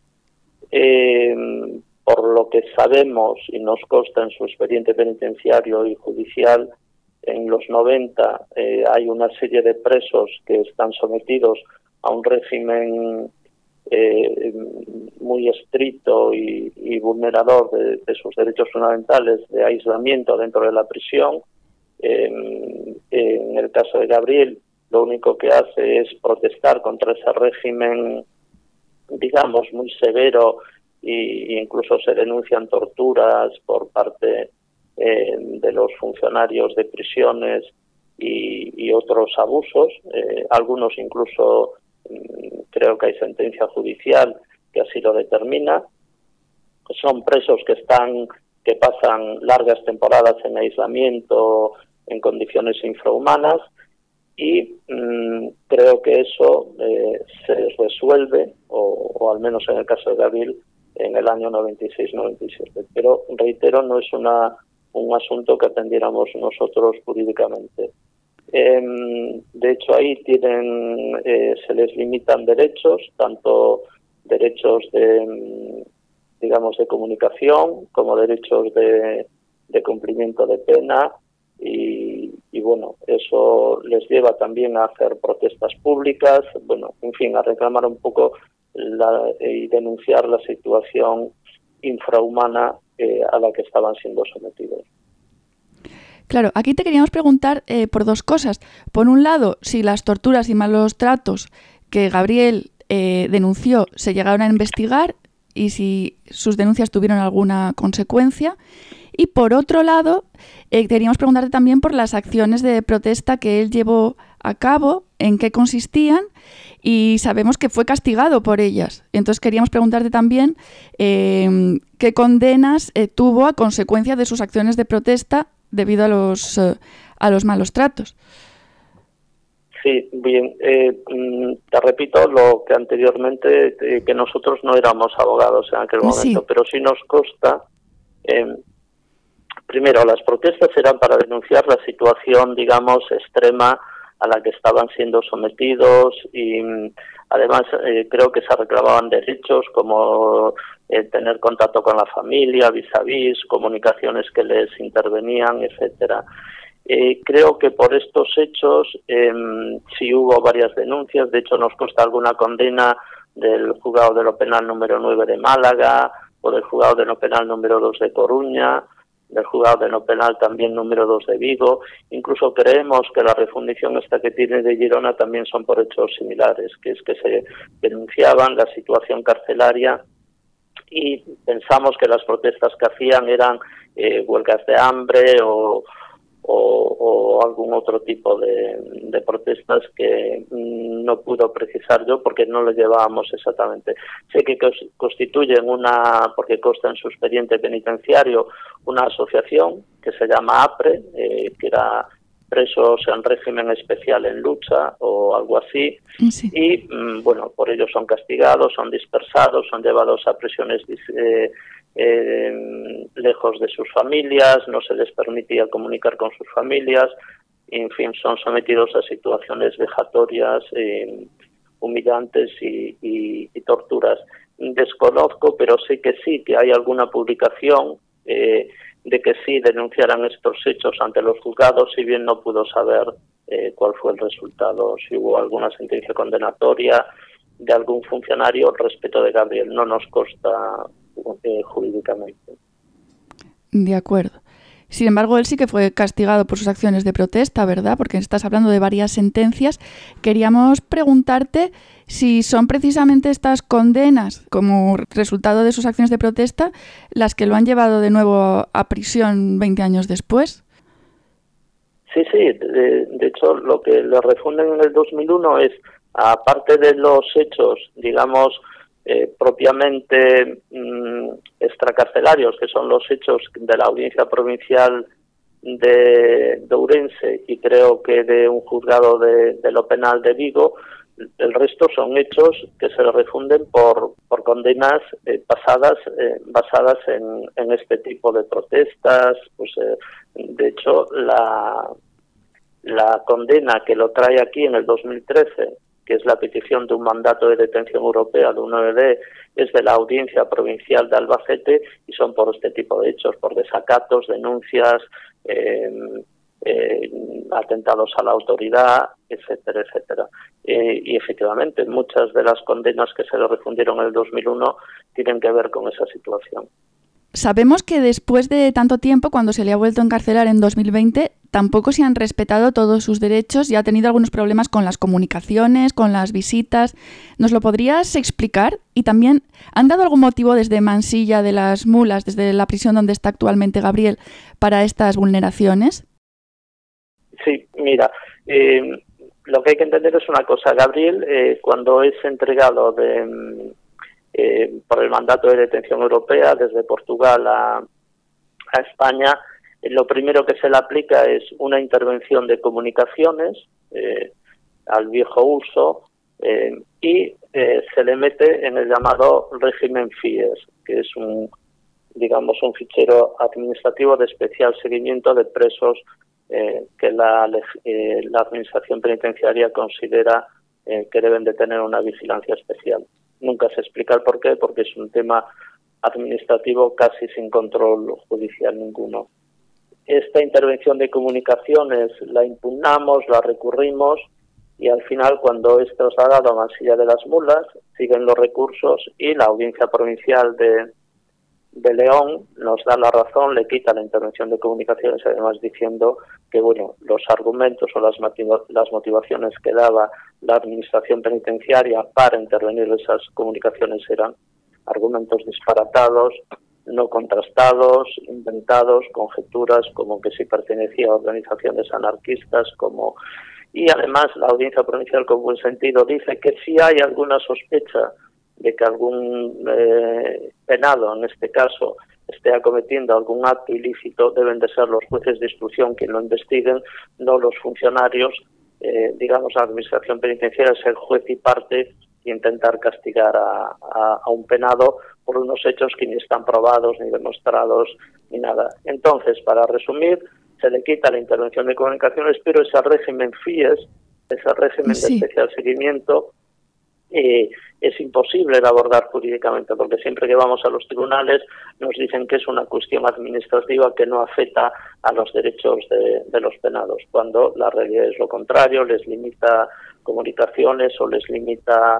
Por lo que sabemos y nos consta en su expediente penitenciario y judicial, en los 90 hay una serie de presos que están sometidos a un régimen muy estricto y vulnerador de sus derechos fundamentales de aislamiento dentro de la prisión. En el caso de Gabriel, lo único que hace es protestar contra ese régimen, digamos, muy severo e incluso se denuncian torturas por parte de los funcionarios de prisiones y otros abusos, algunos incluso creo que hay sentencia judicial que así lo determina. Son presos que pasan largas temporadas en aislamiento en condiciones infrahumanas y creo que eso se resuelve, o al menos en el caso de Gabriel, en el año 96-97. Pero, reitero, no es un asunto que atendiéramos nosotros jurídicamente. De hecho, ahí se les limitan derechos, tanto derechos de comunicación como derechos de cumplimiento de pena y bueno, eso les lleva también a hacer protestas públicas, bueno, en fin, a reclamar un poco y denunciar la situación infrahumana a la que estaban siendo sometidos. Claro, aquí te queríamos preguntar por dos cosas. Por un lado, si las torturas y malos tratos que Gabriel denunció se llegaron a investigar y si sus denuncias tuvieron alguna consecuencia. Y por otro lado, queríamos preguntarte también por las acciones de protesta que él llevó a cabo, en qué consistían, y sabemos que fue castigado por ellas. Entonces queríamos preguntarte también qué condenas tuvo a consecuencia de sus acciones de protesta debido a los malos tratos. Sí, bien. Te repito lo que anteriormente, que nosotros no éramos abogados en aquel momento, sí. Pero sí nos consta. Primero, las protestas eran para denunciar la situación, digamos, extrema a la que estaban siendo sometidos y además creo que se reclamaban derechos como tener contacto con la familia, vis a vis, comunicaciones que les intervenían, etcétera. Creo que por estos hechos sí hubo varias denuncias, de hecho nos consta alguna condena del Juzgado de lo Penal número 9 de Málaga o del Juzgado de lo Penal número 2 de Coruña, del Juzgado de lo Penal también número 2 de Vigo. Incluso creemos que la refundición esta que tiene de Girona también son por hechos similares, que es que se denunciaban la situación carcelaria y pensamos que las protestas que hacían eran huelgas de hambre o algún otro tipo de protestas que no puedo precisar yo porque no lo llevábamos exactamente. Sé que constituyen porque consta en su expediente penitenciario, una asociación que se llama APRE, que era presos en régimen especial en lucha o algo así, sí. Y bueno, por ello son castigados, son dispersados, son llevados a prisiones lejos de sus familias, no se les permitía comunicar con sus familias, en fin, son sometidos a situaciones vejatorias, humillantes y torturas. Desconozco, pero sé que sí, que hay alguna publicación de que sí denunciaran estos hechos ante los juzgados, si bien no pudo saber cuál fue el resultado, si hubo alguna sentencia condenatoria de algún funcionario respecto de Gabriel, no nos consta jurídicamente. De acuerdo. Sin embargo, él sí que fue castigado por sus acciones de protesta, ¿verdad? Porque estás hablando de varias sentencias. Queríamos preguntarte si son precisamente estas condenas como resultado de sus acciones de protesta las que lo han llevado de nuevo a prisión 20 años después. Sí, de hecho lo que le refunden en el 2001 es, aparte de los hechos, digamos, propiamente extracarcelarios, que son los hechos de la Audiencia Provincial de Ourense y creo que de un juzgado de lo penal de Vigo, el resto son hechos que se refunden por condenas basadas en este tipo de protestas. Pues de hecho la condena que lo trae aquí en el 2013, que es la petición de un mandato de detención europea de un OED, es de la Audiencia Provincial de Albacete y son por este tipo de hechos, por desacatos, denuncias, atentados a la autoridad, etcétera, etcétera. Y efectivamente, muchas de las condenas que se le refundieron en el 2001 tienen que ver con esa situación. Sabemos que después de tanto tiempo, cuando se le ha vuelto a encarcelar en 2020, tampoco se han respetado todos sus derechos y ha tenido algunos problemas con las comunicaciones, con las visitas. ¿Nos lo podrías explicar? Y también, ¿han dado algún motivo desde Mansilla de las Mulas, desde la prisión donde está actualmente Gabriel, para estas vulneraciones? Sí, mira, lo que hay que entender es una cosa. Gabriel, cuando es entregado por el mandato de detención europea desde Portugal a España, lo primero que se le aplica es una intervención de comunicaciones al viejo uso y se le mete en el llamado régimen FIES, que es un fichero administrativo de especial seguimiento de presos que la administración penitenciaria considera que deben de tener una vigilancia especial. Nunca se explica el por qué, porque es un tema administrativo casi sin control judicial ninguno. Esta intervención de comunicaciones la impugnamos, la recurrimos y al final, cuando es trasladado a Mansilla de las Mulas, siguen los recursos y la Audiencia Provincial de León nos da la razón, le quita la intervención de comunicaciones, además diciendo que los argumentos o las motivaciones que daba la administración penitenciaria para intervenir esas comunicaciones eran argumentos disparatados, no contrastados, inventados, conjeturas como que si pertenecía a organizaciones anarquistas, y además la Audiencia Provincial, con buen sentido, dice que si hay alguna sospecha de que algún penado, en este caso, esté acometiendo algún acto ilícito, deben de ser los jueces de instrucción quien lo investiguen, no los funcionarios. Digamos, la administración penitenciaria es el juez y parte y intentar castigar a un penado por unos hechos que ni están probados, ni demostrados, ni nada. Entonces, para resumir, se le quita la intervención de comunicaciones, pero ese régimen FIES, ese régimen de especial seguimiento, es imposible de abordar jurídicamente, porque siempre que vamos a los tribunales nos dicen que es una cuestión administrativa que no afecta a los derechos de los penados, cuando la realidad es lo contrario, les limita comunicaciones o les limita,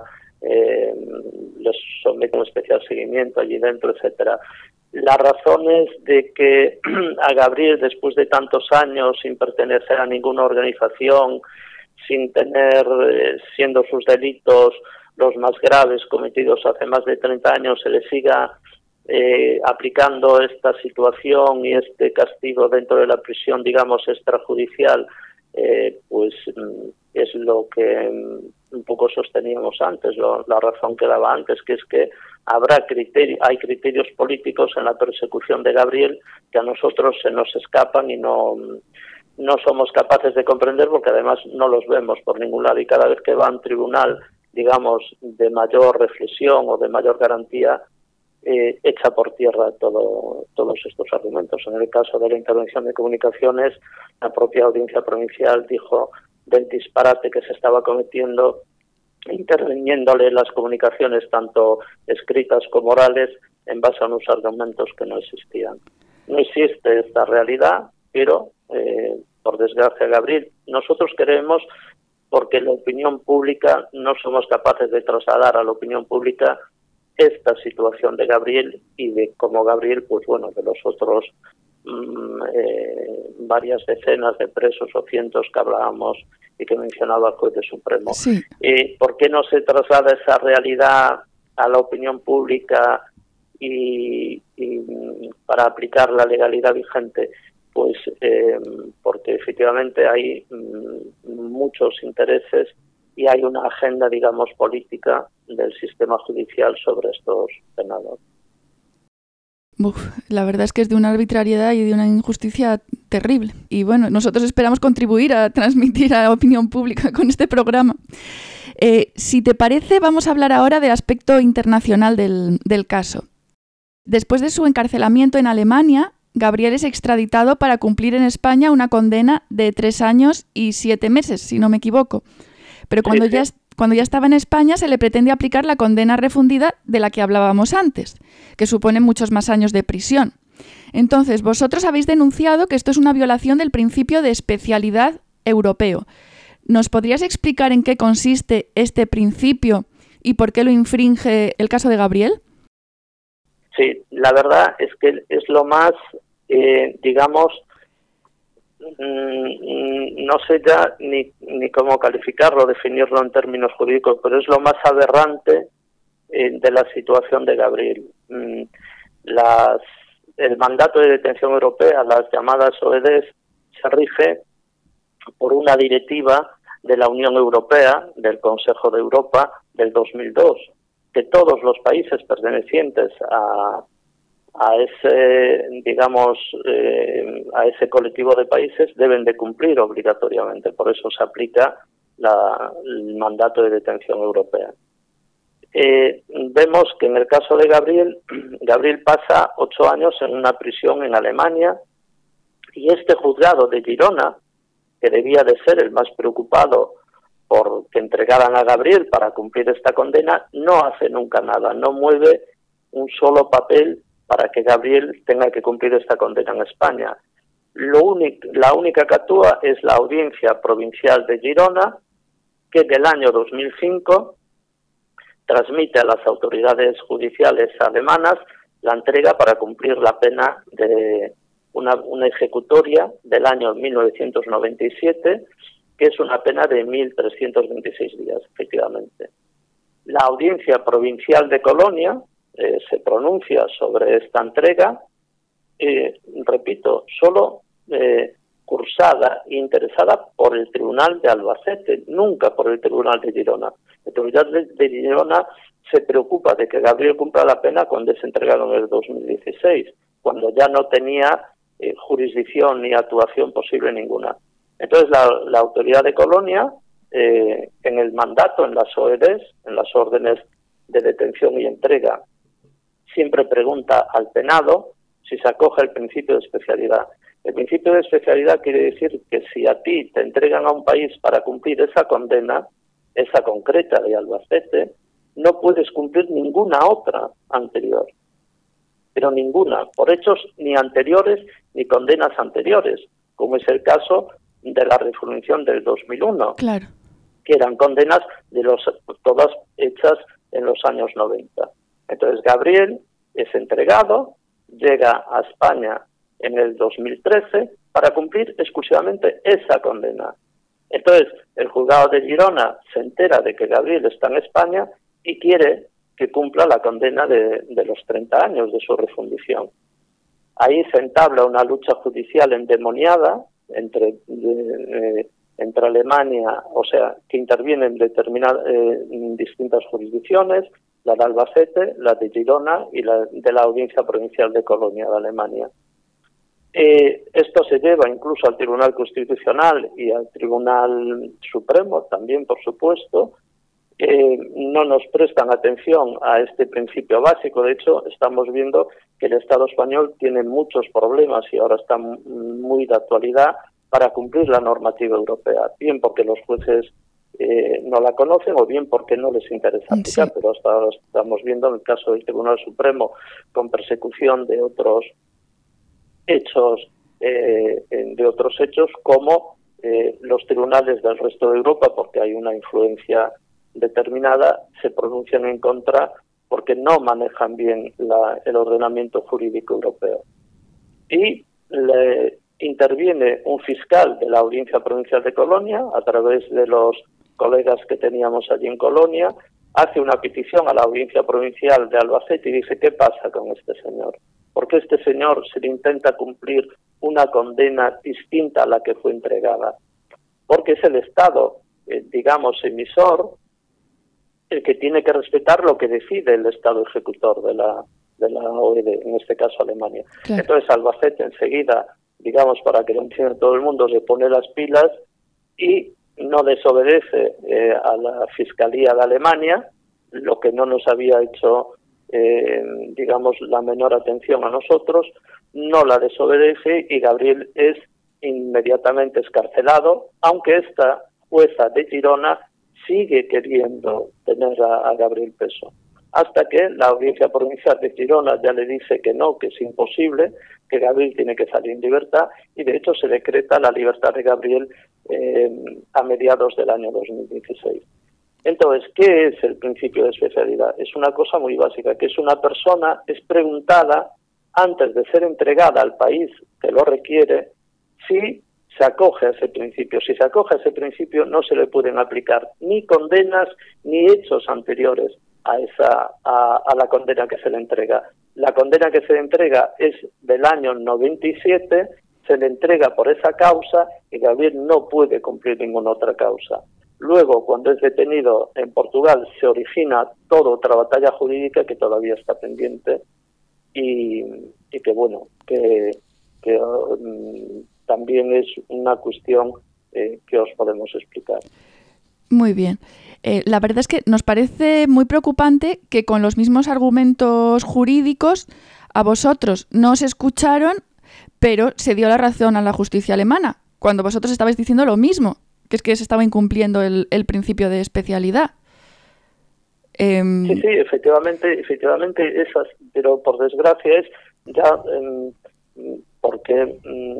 les somete a un especial seguimiento allí dentro, etcétera. Las razones de que a Gabriel, después de tantos años sin pertenecer a ninguna organización, sin tener, siendo sus delitos los más graves cometidos hace más de 30 años, se le siga aplicando esta situación y este castigo dentro de la prisión, digamos, extrajudicial, pues es lo que un poco sosteníamos antes, la razón que daba antes, que es que hay criterios políticos en la persecución de Gabriel que a nosotros se nos escapan y no somos capaces de comprender, porque además no los vemos por ningún lado, y cada vez que va a un tribunal, digamos, de mayor reflexión o de mayor garantía, echa por tierra todos estos argumentos. En el caso de la intervención de comunicaciones, la propia audiencia provincial dijo del disparate que se estaba cometiendo, interviniéndole las comunicaciones, tanto escritas como orales, en base a unos argumentos que no existían. No existe esta realidad, pero, por desgracia, Gabriel, nosotros creemos, porque la opinión pública no somos capaces de trasladar a la opinión pública esta situación de Gabriel y de cómo Gabriel, pues bueno, de los otros varias decenas de presos o cientos que hablábamos y que mencionaba el juez de Supremo. Sí. ¿Por qué no se traslada esa realidad a la opinión pública y para aplicar la legalidad vigente? Pues porque efectivamente hay muchos intereses y hay una agenda, digamos, política del sistema judicial sobre estos penados. La verdad es que es de una arbitrariedad y de una injusticia terrible. Y bueno, nosotros esperamos contribuir a transmitir a la opinión pública con este programa. Si te parece, vamos a hablar ahora del aspecto internacional del caso. Después de su encarcelamiento en Alemania, Gabriel es extraditado para cumplir en España una condena de 3 años y 7 meses, si no me equivoco. Pero cuando ya estaba en España se le pretende aplicar la condena refundida de la que hablábamos antes, que supone muchos más años de prisión. Entonces, vosotros habéis denunciado que esto es una violación del principio de especialidad europeo. ¿Nos podrías explicar en qué consiste este principio y por qué lo infringe el caso de Gabriel? Sí, la verdad es que es lo más, digamos, no sé ya ni cómo calificarlo, definirlo en términos jurídicos, pero es lo más aberrante de la situación de Gabriel. El mandato de detención europea, las llamadas OEDs, se rige por una directiva de la Unión Europea, del Consejo de Europa, del 2002, que todos los países pertenecientes a ese, digamos, a ese colectivo de países deben de cumplir obligatoriamente. Por eso se aplica el mandato de detención europea. Vemos que en el caso de Gabriel pasa 8 años en una prisión en Alemania, y este juzgado de Girona, que debía de ser el más preocupado por que entregaran a Gabriel para cumplir esta condena, no hace nunca nada, no mueve un solo papel para que Gabriel tenga que cumplir esta condena en España. La única que actúa es la Audiencia Provincial de Girona, que del año 2005 transmite a las autoridades judiciales alemanas la entrega para cumplir la pena de una ejecutoria del año 1997, que es una pena de 1.326 días, efectivamente. La Audiencia Provincial de Colonia se pronuncia sobre esta entrega, repito, solo cursada e interesada por el Tribunal de Albacete, nunca por el Tribunal de Girona. El Tribunal de Girona se preocupa de que Gabriel cumpla la pena cuando es entregado en el 2016, cuando ya no tenía jurisdicción ni actuación posible ninguna. Entonces la autoridad de Colonia, en el mandato, en las OEDs, en las órdenes de detención y entrega, siempre pregunta al penado si se acoge al principio de especialidad. El principio de especialidad quiere decir que si a ti te entregan a un país para cumplir esa condena, esa concreta de Albacete, no puedes cumplir ninguna otra anterior. Pero ninguna, por hechos ni anteriores ni condenas anteriores, como es el caso de la resolución del 2001, claro, que eran condenas todas hechas en los años 90. Entonces Gabriel es entregado, llega a España en el 2013 para cumplir exclusivamente esa condena. Entonces el juzgado de Girona se entera de que Gabriel está en España y quiere que cumpla la condena de los 30 años de su refundición. Ahí se entabla una lucha judicial endemoniada entre Alemania, o sea, que intervienen en distintas jurisdicciones, la de Albacete, la de Girona y la de la Audiencia Provincial de Colonia de Alemania. Esto se lleva incluso al Tribunal Constitucional y al Tribunal Supremo también, por supuesto. No nos prestan atención a este principio básico. De hecho, estamos viendo que el Estado español tiene muchos problemas y ahora está muy de actualidad para cumplir la normativa europea, bien porque los jueces no la conocen o bien porque no les interesa aplicar, pero hasta ahora estamos viendo en el caso del Tribunal Supremo con persecución de otros hechos como los tribunales del resto de Europa, porque hay una influencia determinada, se pronuncian en contra porque no manejan bien el ordenamiento jurídico europeo. Y interviene un fiscal de la Audiencia Provincial de Colonia, a través de los colegas que teníamos allí en Colonia, hace una petición a la Audiencia Provincial de Albacete y dice: ¿qué pasa con este señor? ¿Por qué este señor se le intenta cumplir una condena distinta a la que fue entregada? Porque es el Estado, emisor, el que tiene que respetar lo que decide el Estado ejecutor de la OED, en este caso Alemania. Claro. Entonces Albacete enseguida, para que lo entienda todo el mundo, se pone las pilas y no desobedece a la Fiscalía de Alemania, lo que no nos había hecho, la menor atención a nosotros, no la desobedece y Gabriel es inmediatamente excarcelado, aunque esta jueza de Girona sigue queriendo tener a Gabriel preso, hasta que la Audiencia Provincial de Girona ya le dice que no, que es imposible, que Gabriel tiene que salir en libertad, y de hecho se decreta la libertad de Gabriel a mediados del año 2016. Entonces, ¿qué es el principio de especialidad? Es una cosa muy básica, que es una persona, es preguntada antes de ser entregada al país que lo requiere, si se acoge a ese principio. Si se acoge a ese principio, no se le pueden aplicar ni condenas ni hechos anteriores a la condena que se le entrega. La condena que se le entrega es del año 97, se le entrega por esa causa y Gabriel no puede cumplir ninguna otra causa. Luego, cuando es detenido en Portugal, se origina toda otra batalla jurídica que todavía está pendiente y que también es una cuestión que os podemos explicar. Muy bien. La verdad es que nos parece muy preocupante que con los mismos argumentos jurídicos a vosotros no os escucharon, pero se dio la razón a la justicia alemana, cuando vosotros estabais diciendo lo mismo, que es que se estaba incumpliendo el principio de especialidad. Sí, efectivamente esas, pero por desgracia es ya porque,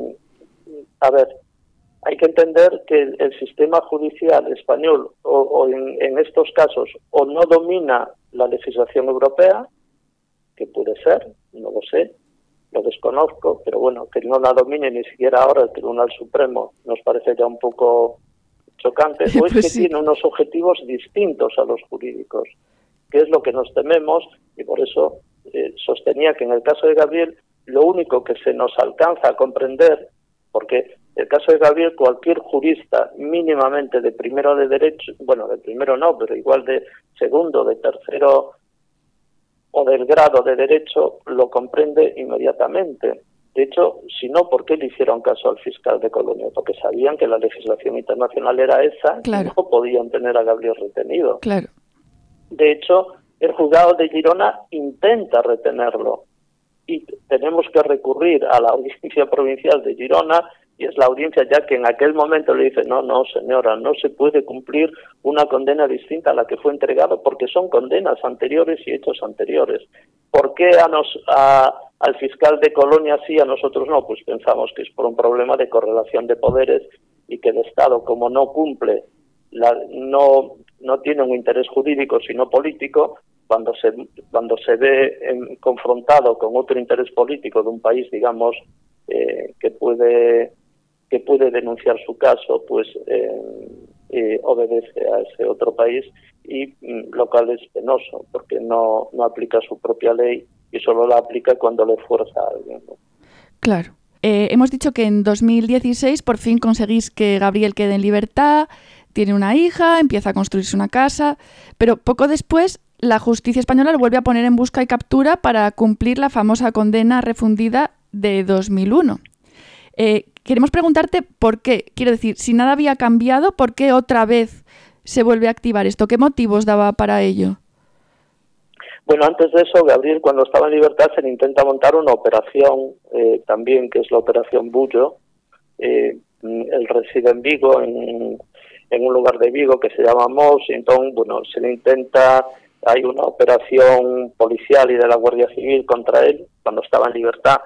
hay que entender que el sistema judicial español o en estos casos o no domina la legislación europea, que puede ser, no lo sé, lo desconozco, pero bueno, que no la domine ni siquiera ahora el Tribunal Supremo nos parece ya un poco chocante, o es que tiene unos objetivos distintos a los jurídicos, que es lo que nos tememos, y por eso sostenía que en el caso de Gabriel lo único que se nos alcanza a comprender, porque el caso de Gabriel cualquier jurista mínimamente de primero de derecho, bueno, de primero no, pero igual de segundo, de tercero o del grado de derecho lo comprende inmediatamente. De hecho, si no, ¿por qué le hicieron caso al fiscal de Colonia? Porque sabían que la legislación internacional era esa, claro, y no podían tener a Gabriel retenido. Claro. De hecho, el juzgado de Girona intenta retenerlo y tenemos que recurrir a la audiencia provincial de Girona, y es la audiencia ya que en aquel momento le dice: no señora, no se puede cumplir una condena distinta a la que fue entregado porque son condenas anteriores y hechos anteriores. ¿Por qué al fiscal de Colonia sí, a nosotros no? Pues pensamos que es por un problema de correlación de poderes y que el Estado, como no cumple, no tiene un interés jurídico sino político, cuando se ve confrontado con otro interés político de un país, digamos, que puede denunciar su caso, pues obedece a ese otro país, y lo cual es penoso porque no aplica su propia ley y solo la aplica cuando le fuerza a alguien, ¿no? Claro. Hemos dicho que en 2016 por fin conseguís que Gabriel quede en libertad, tiene una hija, empieza a construirse una casa, pero poco después la justicia española lo vuelve a poner en busca y captura para cumplir la famosa condena refundida de 2001. Queremos preguntarte por qué. Quiero decir, si nada había cambiado, ¿por qué otra vez se vuelve a activar esto? ¿Qué motivos daba para ello? Bueno, antes de eso, Gabriel, cuando estaba en libertad, se le intenta montar una operación también, que es la Operación Bullo. Él reside en Vigo, en un lugar de Vigo que se llama Mos, y entonces, bueno, se le intenta, hay una operación policial y de la Guardia Civil contra él, cuando estaba en libertad.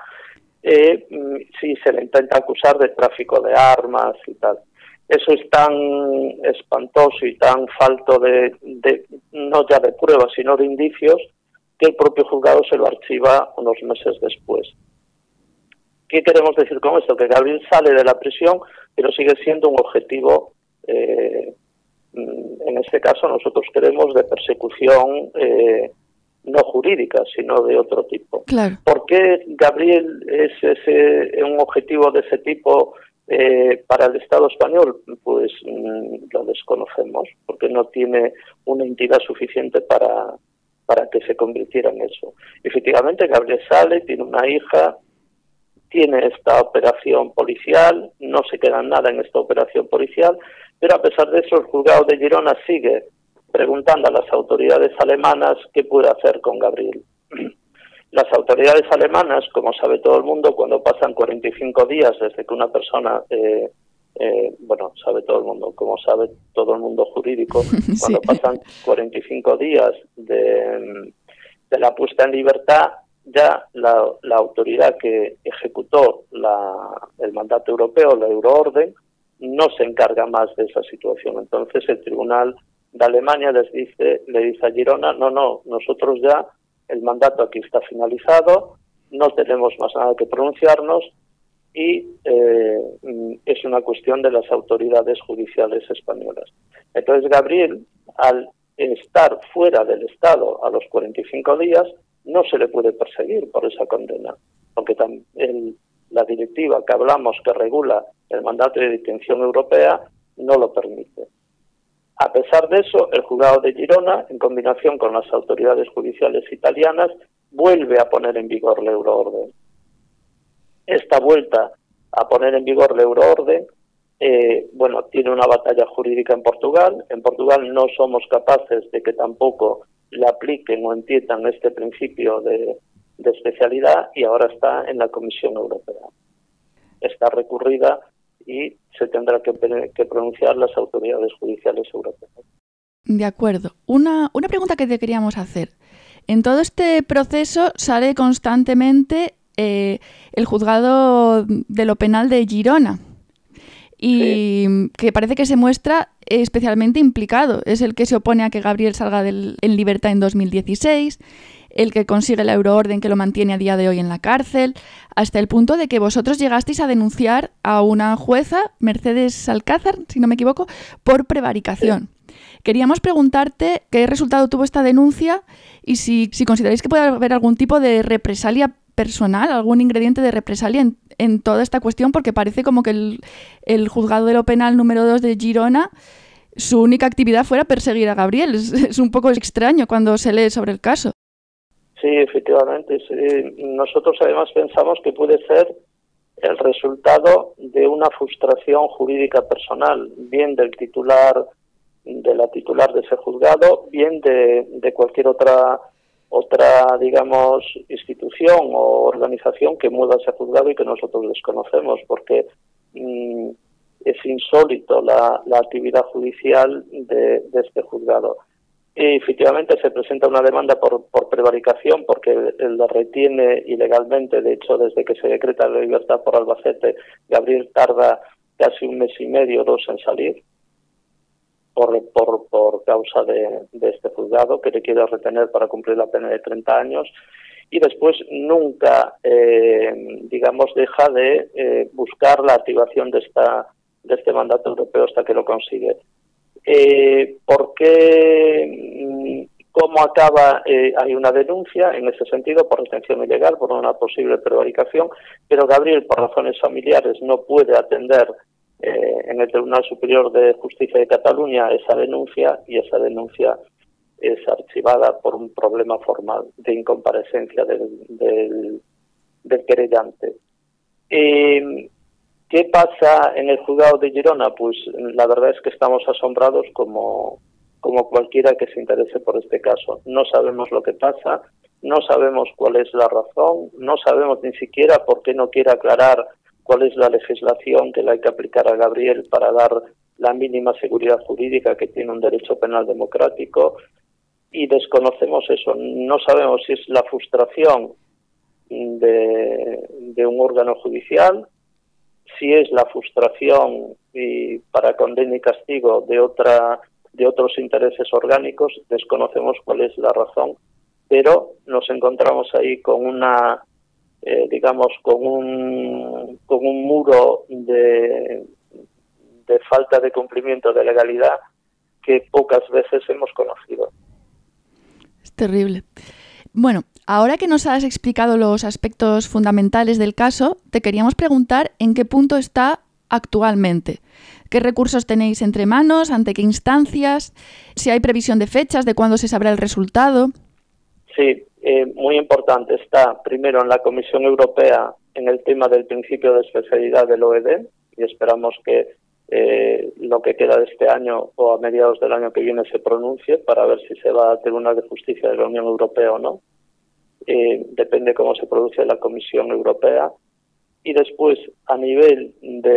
Sí, se le intenta acusar de tráfico de armas y tal. Eso es tan espantoso y tan falto de no ya de pruebas, sino de indicios, que el propio juzgado se lo archiva unos meses después. ¿Qué queremos decir con esto? Que Gabriel sale de la prisión, pero sigue siendo un objetivo, en este caso nosotros creemos, de persecución no jurídica, sino de otro tipo. Claro. ¿Por qué Gabriel es un objetivo de ese tipo para el Estado español? Pues lo desconocemos, porque no tiene una entidad suficiente para que se convirtiera en eso. Efectivamente, Gabriel sale, tiene una hija, tiene esta operación policial, no se queda nada en esta operación policial, pero a pesar de eso el juzgado de Girona sigue preguntando a las autoridades alemanas qué puede hacer con Gabriel. Las autoridades alemanas, como sabe todo el mundo, cuando pasan 45 días desde que una persona, sabe todo el mundo, como sabe todo el mundo jurídico, cuando pasan 45 días de la puesta en libertad, ya la autoridad que ejecutó el mandato europeo, la euroorden, no se encarga más de esa situación. Entonces el Tribunal de Alemania le dice a Girona: no, nosotros ya el mandato aquí está finalizado, no tenemos más nada que pronunciarnos, y es una cuestión de las autoridades judiciales españolas. Entonces Gabriel, al estar fuera del Estado a los 45 días, no se le puede perseguir por esa condena, porque la directiva que hablamos, que regula el mandato de detención europea, no lo permite. A pesar de eso, el juzgado de Girona, en combinación con las autoridades judiciales italianas, vuelve a poner en vigor la euroorden. Esta vuelta a poner en vigor la euroorden, tiene una batalla jurídica en Portugal. En Portugal no somos capaces de que tampoco le apliquen o entiendan este principio de especialidad, y ahora está en la Comisión Europea. Está recurrida y se tendrá que pronunciar las autoridades judiciales europeas. De acuerdo. Una pregunta que te queríamos hacer. En todo este proceso sale constantemente el juzgado de lo penal de Girona, y sí, que parece que se muestra especialmente implicado. Es el que se opone a que Gabriel salga en libertad en 2016, el que consigue la euroorden que lo mantiene a día de hoy en la cárcel, hasta el punto de que vosotros llegasteis a denunciar a una jueza, Mercedes Alcázar, si no me equivoco, por prevaricación. Sí. Queríamos preguntarte qué resultado tuvo esta denuncia y si consideráis que puede haber algún tipo de represalia personal, algún ingrediente de represalia en toda esta cuestión, porque parece como que el juzgado de lo penal número 2 de Girona, su única actividad fuera perseguir a Gabriel. Es un poco extraño cuando se lee sobre el caso. Sí, efectivamente. Sí. Nosotros además pensamos que puede ser el resultado de una frustración jurídica personal, bien del titular, de la titular de ese juzgado, bien de cualquier otra, digamos, institución o organización que mueva ese juzgado y que nosotros desconocemos, porque es insólito la actividad judicial de este juzgado. Y efectivamente se presenta una demanda por prevaricación, porque la retiene ilegalmente. De hecho, desde que se decreta la libertad por Albacete, Gabriel tarda casi 1 mes y medio, 2 en salir, por causa de este juzgado, que le quiere retener para cumplir la pena de 30 años. Y después nunca, digamos, deja de buscar la activación de este mandato europeo hasta que lo consigue. ¿Por qué? ¿Cómo acaba? Hay una denuncia en ese sentido por retención ilegal, por una posible prevaricación, pero Gabriel, por razones familiares, no puede atender en el Tribunal Superior de Justicia de Cataluña esa denuncia, y esa denuncia es archivada por un problema formal de incomparecencia del querellante. ¿Qué pasa en el juzgado de Girona? Pues la verdad es que estamos asombrados como cualquiera que se interese por este caso. No sabemos lo que pasa, no sabemos cuál es la razón, no sabemos ni siquiera por qué no quiere aclarar cuál es la legislación que le hay que aplicar a Gabriel para dar la mínima seguridad jurídica que tiene un derecho penal democrático, y desconocemos eso. No sabemos si es la frustración de un órgano judicial, si es la frustración y para condena y castigo de otros intereses orgánicos. Desconocemos cuál es la razón, pero nos encontramos ahí con una digamos, con un muro de falta de cumplimiento de legalidad que pocas veces hemos conocido. Es terrible. Bueno, ahora que nos has explicado los aspectos fundamentales del caso, te queríamos preguntar en qué punto está actualmente. ¿Qué recursos tenéis entre manos? ¿Ante qué instancias? ¿Si hay previsión de fechas de cuándo se sabrá el resultado? Sí, muy importante. Está primero en la Comisión Europea en el tema del principio de especialidad del OED, y esperamos que lo que queda de este año o a mediados del año que viene se pronuncie para ver si se va al Tribunal de Justicia de la Unión Europea o no. Depende cómo se produce la Comisión Europea. Y después, a nivel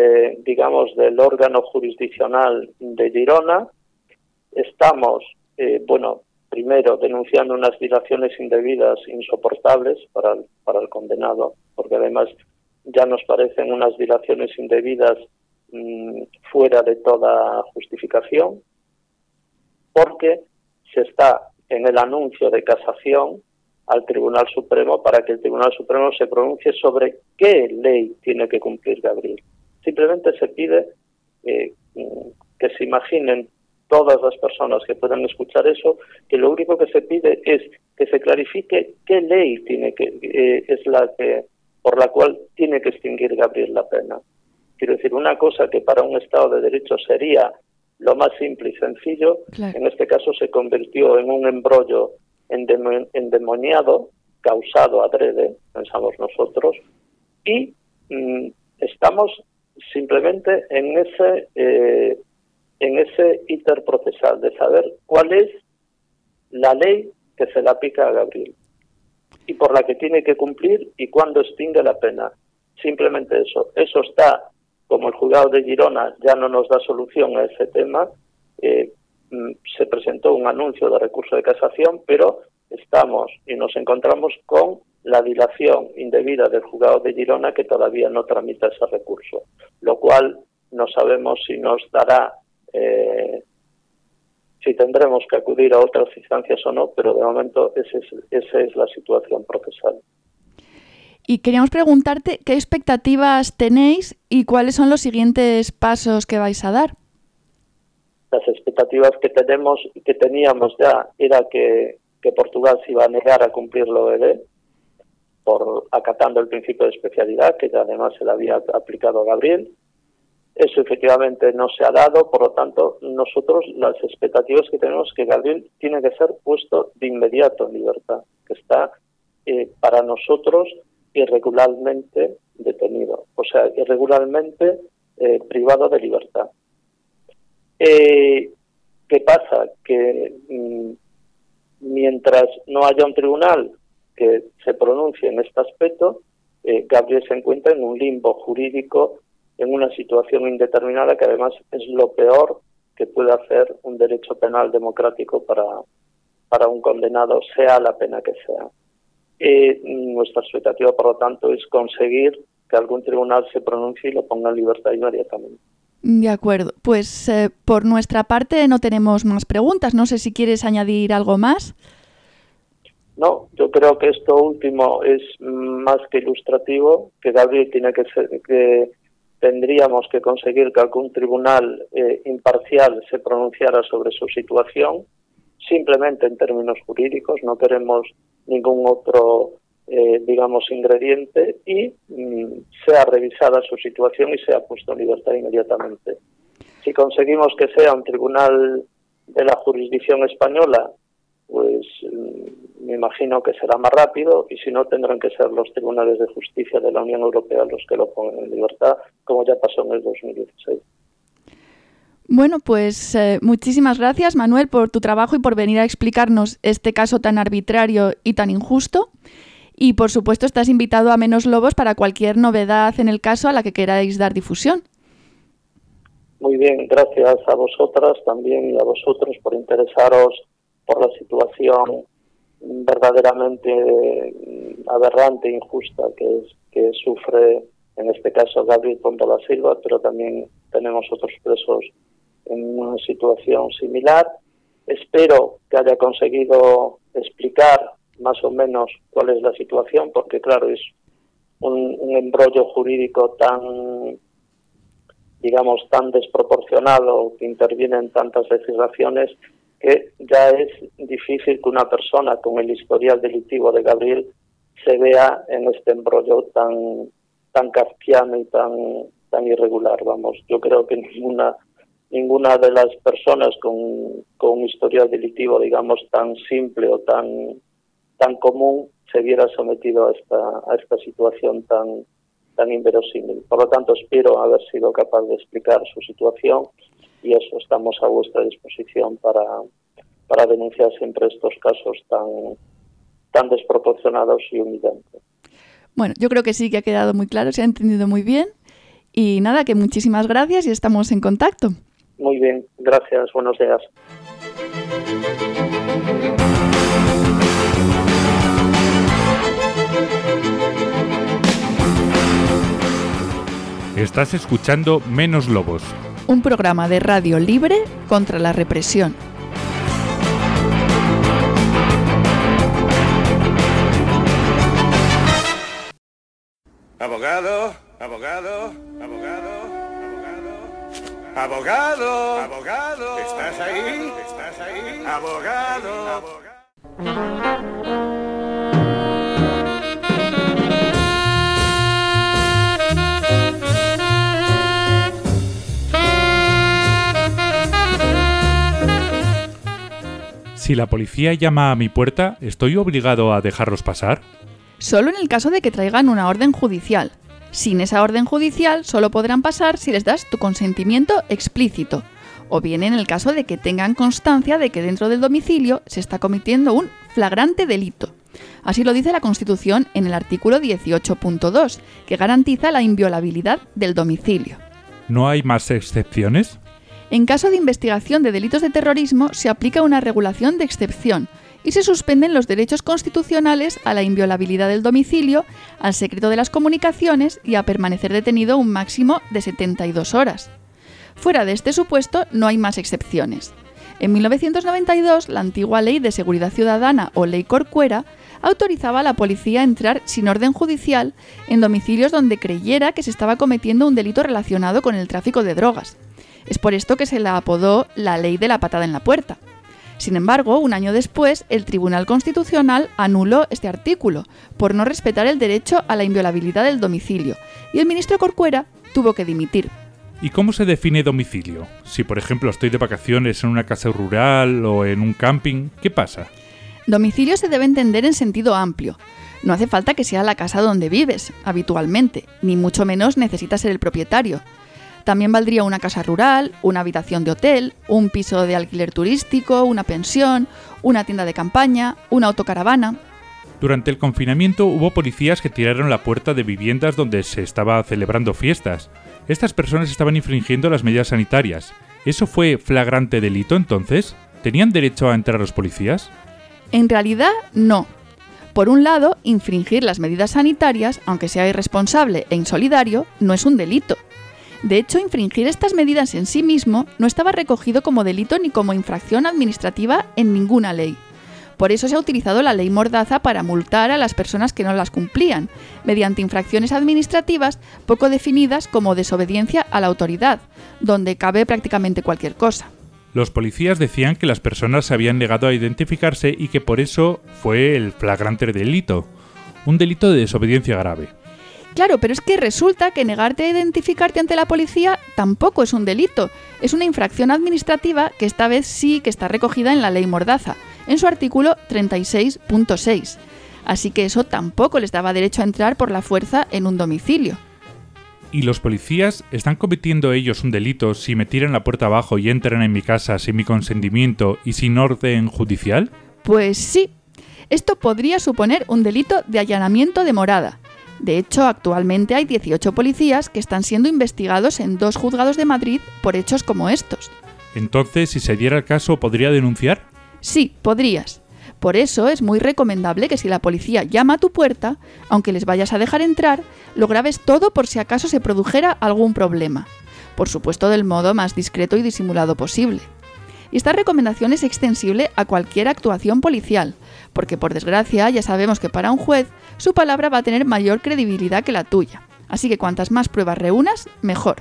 del órgano jurisdiccional de Girona, estamos, primero denunciando unas dilaciones indebidas insoportables para el condenado, porque además ya nos parecen unas dilaciones indebidas fuera de toda justificación, porque se está en el anuncio de casación al Tribunal Supremo para que el Tribunal Supremo se pronuncie sobre qué ley tiene que cumplir Gabriel. Simplemente se pide que se imaginen todas las personas que puedan escuchar eso, que lo único que se pide es que se clarifique qué ley es por la cual tiene que extinguir Gabriel la pena. Quiero decir, una cosa que para un Estado de Derecho sería lo más simple y sencillo, claro, en este caso se convirtió en un embrollo endemoniado, causado adrede, pensamos nosotros, y estamos simplemente en ese interprocesal de saber cuál es la ley que se le aplica a Gabriel y por la que tiene que cumplir y cuándo extingue la pena. Simplemente eso. Eso está, como el juzgado de Girona ya no nos da solución a ese tema, se presentó un anuncio de recurso de casación, pero estamos y nos encontramos con la dilación indebida del juzgado de Girona, que todavía no tramita ese recurso, lo cual no sabemos si nos dará, si tendremos que acudir a otras instancias o no, pero de momento esa es la situación procesal. Y queríamos preguntarte qué expectativas tenéis y cuáles son los siguientes pasos que vais a dar. Las expectativas que teníamos ya era que Portugal se iba a negar a cumplir la OED, acatando el principio de especialidad, que además se le había aplicado a Gabriel. Eso efectivamente no se ha dado, por lo tanto, nosotros las expectativas que tenemos es que Gabriel tiene que ser puesto de inmediato en libertad, que está para nosotros, irregularmente detenido, o sea, irregularmente privado de libertad. ¿Qué pasa? Que mientras no haya un tribunal que se pronuncie en este aspecto, Gabriel se encuentra en un limbo jurídico, en una situación indeterminada, que además es lo peor que puede hacer un derecho penal democrático para un condenado, sea la pena que sea. Nuestra expectativa, por lo tanto, es conseguir que algún tribunal se pronuncie y lo ponga en libertad inmediatamente. De acuerdo. Pues por nuestra parte no tenemos más preguntas. No sé si quieres añadir algo más. No, yo creo que esto último es más que ilustrativo, que Gabriel tiene que tendríamos que conseguir que algún tribunal imparcial se pronunciara sobre su situación, simplemente en términos jurídicos, no queremos ningún otro, ingrediente, y sea revisada su situación y sea puesto en libertad inmediatamente. Si conseguimos que sea un tribunal de la jurisdicción española, pues me imagino que será más rápido, y si no, tendrán que ser los tribunales de justicia de la Unión Europea los que lo pongan en libertad, como ya pasó en el 2016. Bueno, pues muchísimas gracias, Manuel, por tu trabajo y por venir a explicarnos este caso tan arbitrario y tan injusto. Y, por supuesto, estás invitado a Menos Lobos para cualquier novedad en el caso a la que queráis dar difusión. Muy bien, gracias a vosotras también y a vosotros por interesaros por la situación verdaderamente aberrante e injusta que sufre, en este caso, Gabriel Pondola Silva, pero también tenemos otros presos en una situación similar. Espero que haya conseguido explicar más o menos cuál es la situación, porque claro, es un embrollo jurídico tan desproporcionado, que interviene en tantas legislaciones, que ya es difícil que una persona con el historial delictivo de Gabriel se vea en este embrollo tan kafkiano y tan irregular. Vamos, yo creo que ninguna de las personas con un historial delictivo, tan simple o tan común, se viera sometido a esta situación tan inverosímil. Por lo tanto, espero haber sido capaz de explicar su situación, y eso, estamos a vuestra disposición para denunciar siempre estos casos tan desproporcionados y humillantes. Bueno, yo creo que sí, que ha quedado muy claro, se ha entendido muy bien. Y nada, que muchísimas gracias y estamos en contacto. Muy bien, gracias, buenos días. Estás escuchando Menos Lobos, un programa de radio libre contra la represión. Abogado, abogado, abogado, abogado, abogado, abogado. ¿Estás ahí? ¿Estás ahí? Abogado, abogado. Si la policía llama a mi puerta, ¿estoy obligado a dejarlos pasar? Solo en el caso de que traigan una orden judicial. Sin esa orden judicial, solo podrán pasar si les das tu consentimiento explícito, o bien en el caso de que tengan constancia de que dentro del domicilio se está cometiendo un flagrante delito. Así lo dice la Constitución en el artículo 18.2, que garantiza la inviolabilidad del domicilio. ¿No hay más excepciones? En caso de investigación de delitos de terrorismo, se aplica una regulación de excepción y se suspenden los derechos constitucionales a la inviolabilidad del domicilio, al secreto de las comunicaciones y a permanecer detenido un máximo de 72 horas. Fuera de este supuesto, no hay más excepciones. En 1992, la antigua Ley de Seguridad Ciudadana o Ley Corcuera autorizaba a la policía a entrar sin orden judicial en domicilios donde creyera que se estaba cometiendo un delito relacionado con el tráfico de drogas. Es por esto que se la apodó la Ley de la Patada en la Puerta. Sin embargo, un año después, el Tribunal Constitucional anuló este artículo por no respetar el derecho a la inviolabilidad del domicilio, y el ministro Corcuera tuvo que dimitir. ¿Y cómo se define domicilio? Si, por ejemplo, estoy de vacaciones en una casa rural o en un camping, ¿qué pasa? Domicilio se debe entender en sentido amplio. No hace falta que sea la casa donde vives habitualmente, ni mucho menos necesitas ser el propietario. También valdría una casa rural, una habitación de hotel, un piso de alquiler turístico, una pensión, una tienda de campaña, una autocaravana. Durante el confinamiento hubo policías que tiraron la puerta de viviendas donde se estaba celebrando fiestas. Estas personas estaban infringiendo las medidas sanitarias. ¿Eso fue flagrante delito entonces? ¿Tenían derecho a entrar los policías? En realidad, no. Por un lado, infringir las medidas sanitarias, aunque sea irresponsable e insolidario, no es un delito. De hecho, infringir estas medidas en sí mismo no estaba recogido como delito ni como infracción administrativa en ninguna ley. Por eso se ha utilizado la ley Mordaza para multar a las personas que no las cumplían, mediante infracciones administrativas poco definidas como desobediencia a la autoridad, donde cabe prácticamente cualquier cosa. Los policías decían que las personas se habían negado a identificarse y que por eso fue el flagrante delito, un delito de desobediencia grave. Claro, pero es que resulta que negarte a identificarte ante la policía tampoco es un delito, es una infracción administrativa que esta vez sí que está recogida en la ley Mordaza, en su artículo 36.6. Así que eso tampoco les daba derecho a entrar por la fuerza en un domicilio. ¿Y los policías están cometiendo ellos un delito si me tiran la puerta abajo y entran en mi casa sin mi consentimiento y sin orden judicial? Pues sí. Esto podría suponer un delito de allanamiento de morada. De hecho, actualmente hay 18 policías que están siendo investigados en 2 juzgados de Madrid por hechos como estos. Entonces, si se diera el caso, ¿podría denunciar? Sí, podrías. Por eso es muy recomendable que si la policía llama a tu puerta, aunque les vayas a dejar entrar, lo grabes todo por si acaso se produjera algún problema. Por supuesto, del modo más discreto y disimulado posible. Y esta recomendación es extensible a cualquier actuación policial, porque por desgracia ya sabemos que para un juez su palabra va a tener mayor credibilidad que la tuya. Así que cuantas más pruebas reúnas, mejor.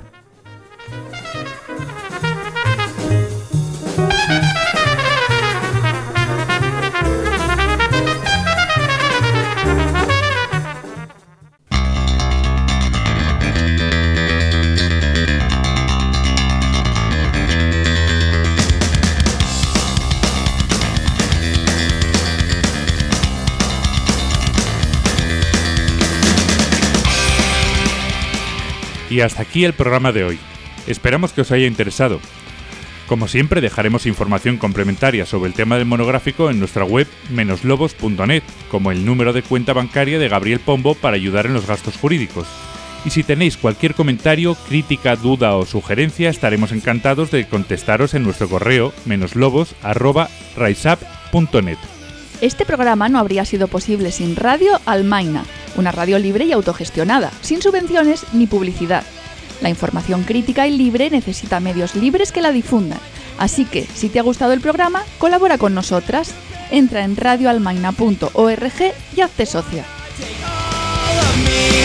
Y hasta aquí el programa de hoy. Esperamos que os haya interesado. Como siempre, dejaremos información complementaria sobre el tema del monográfico en nuestra web menoslobos.net, como el número de cuenta bancaria de Gabriel Pombo para ayudar en los gastos jurídicos. Y si tenéis cualquier comentario, crítica, duda o sugerencia, estaremos encantados de contestaros en nuestro correo menoslobos@riseup.net. Este programa no habría sido posible sin Radio Almaina, una radio libre y autogestionada, sin subvenciones ni publicidad. La información crítica y libre necesita medios libres que la difundan. Así que, si te ha gustado el programa, colabora con nosotras. Entra en radioalmaina.org y hazte socia.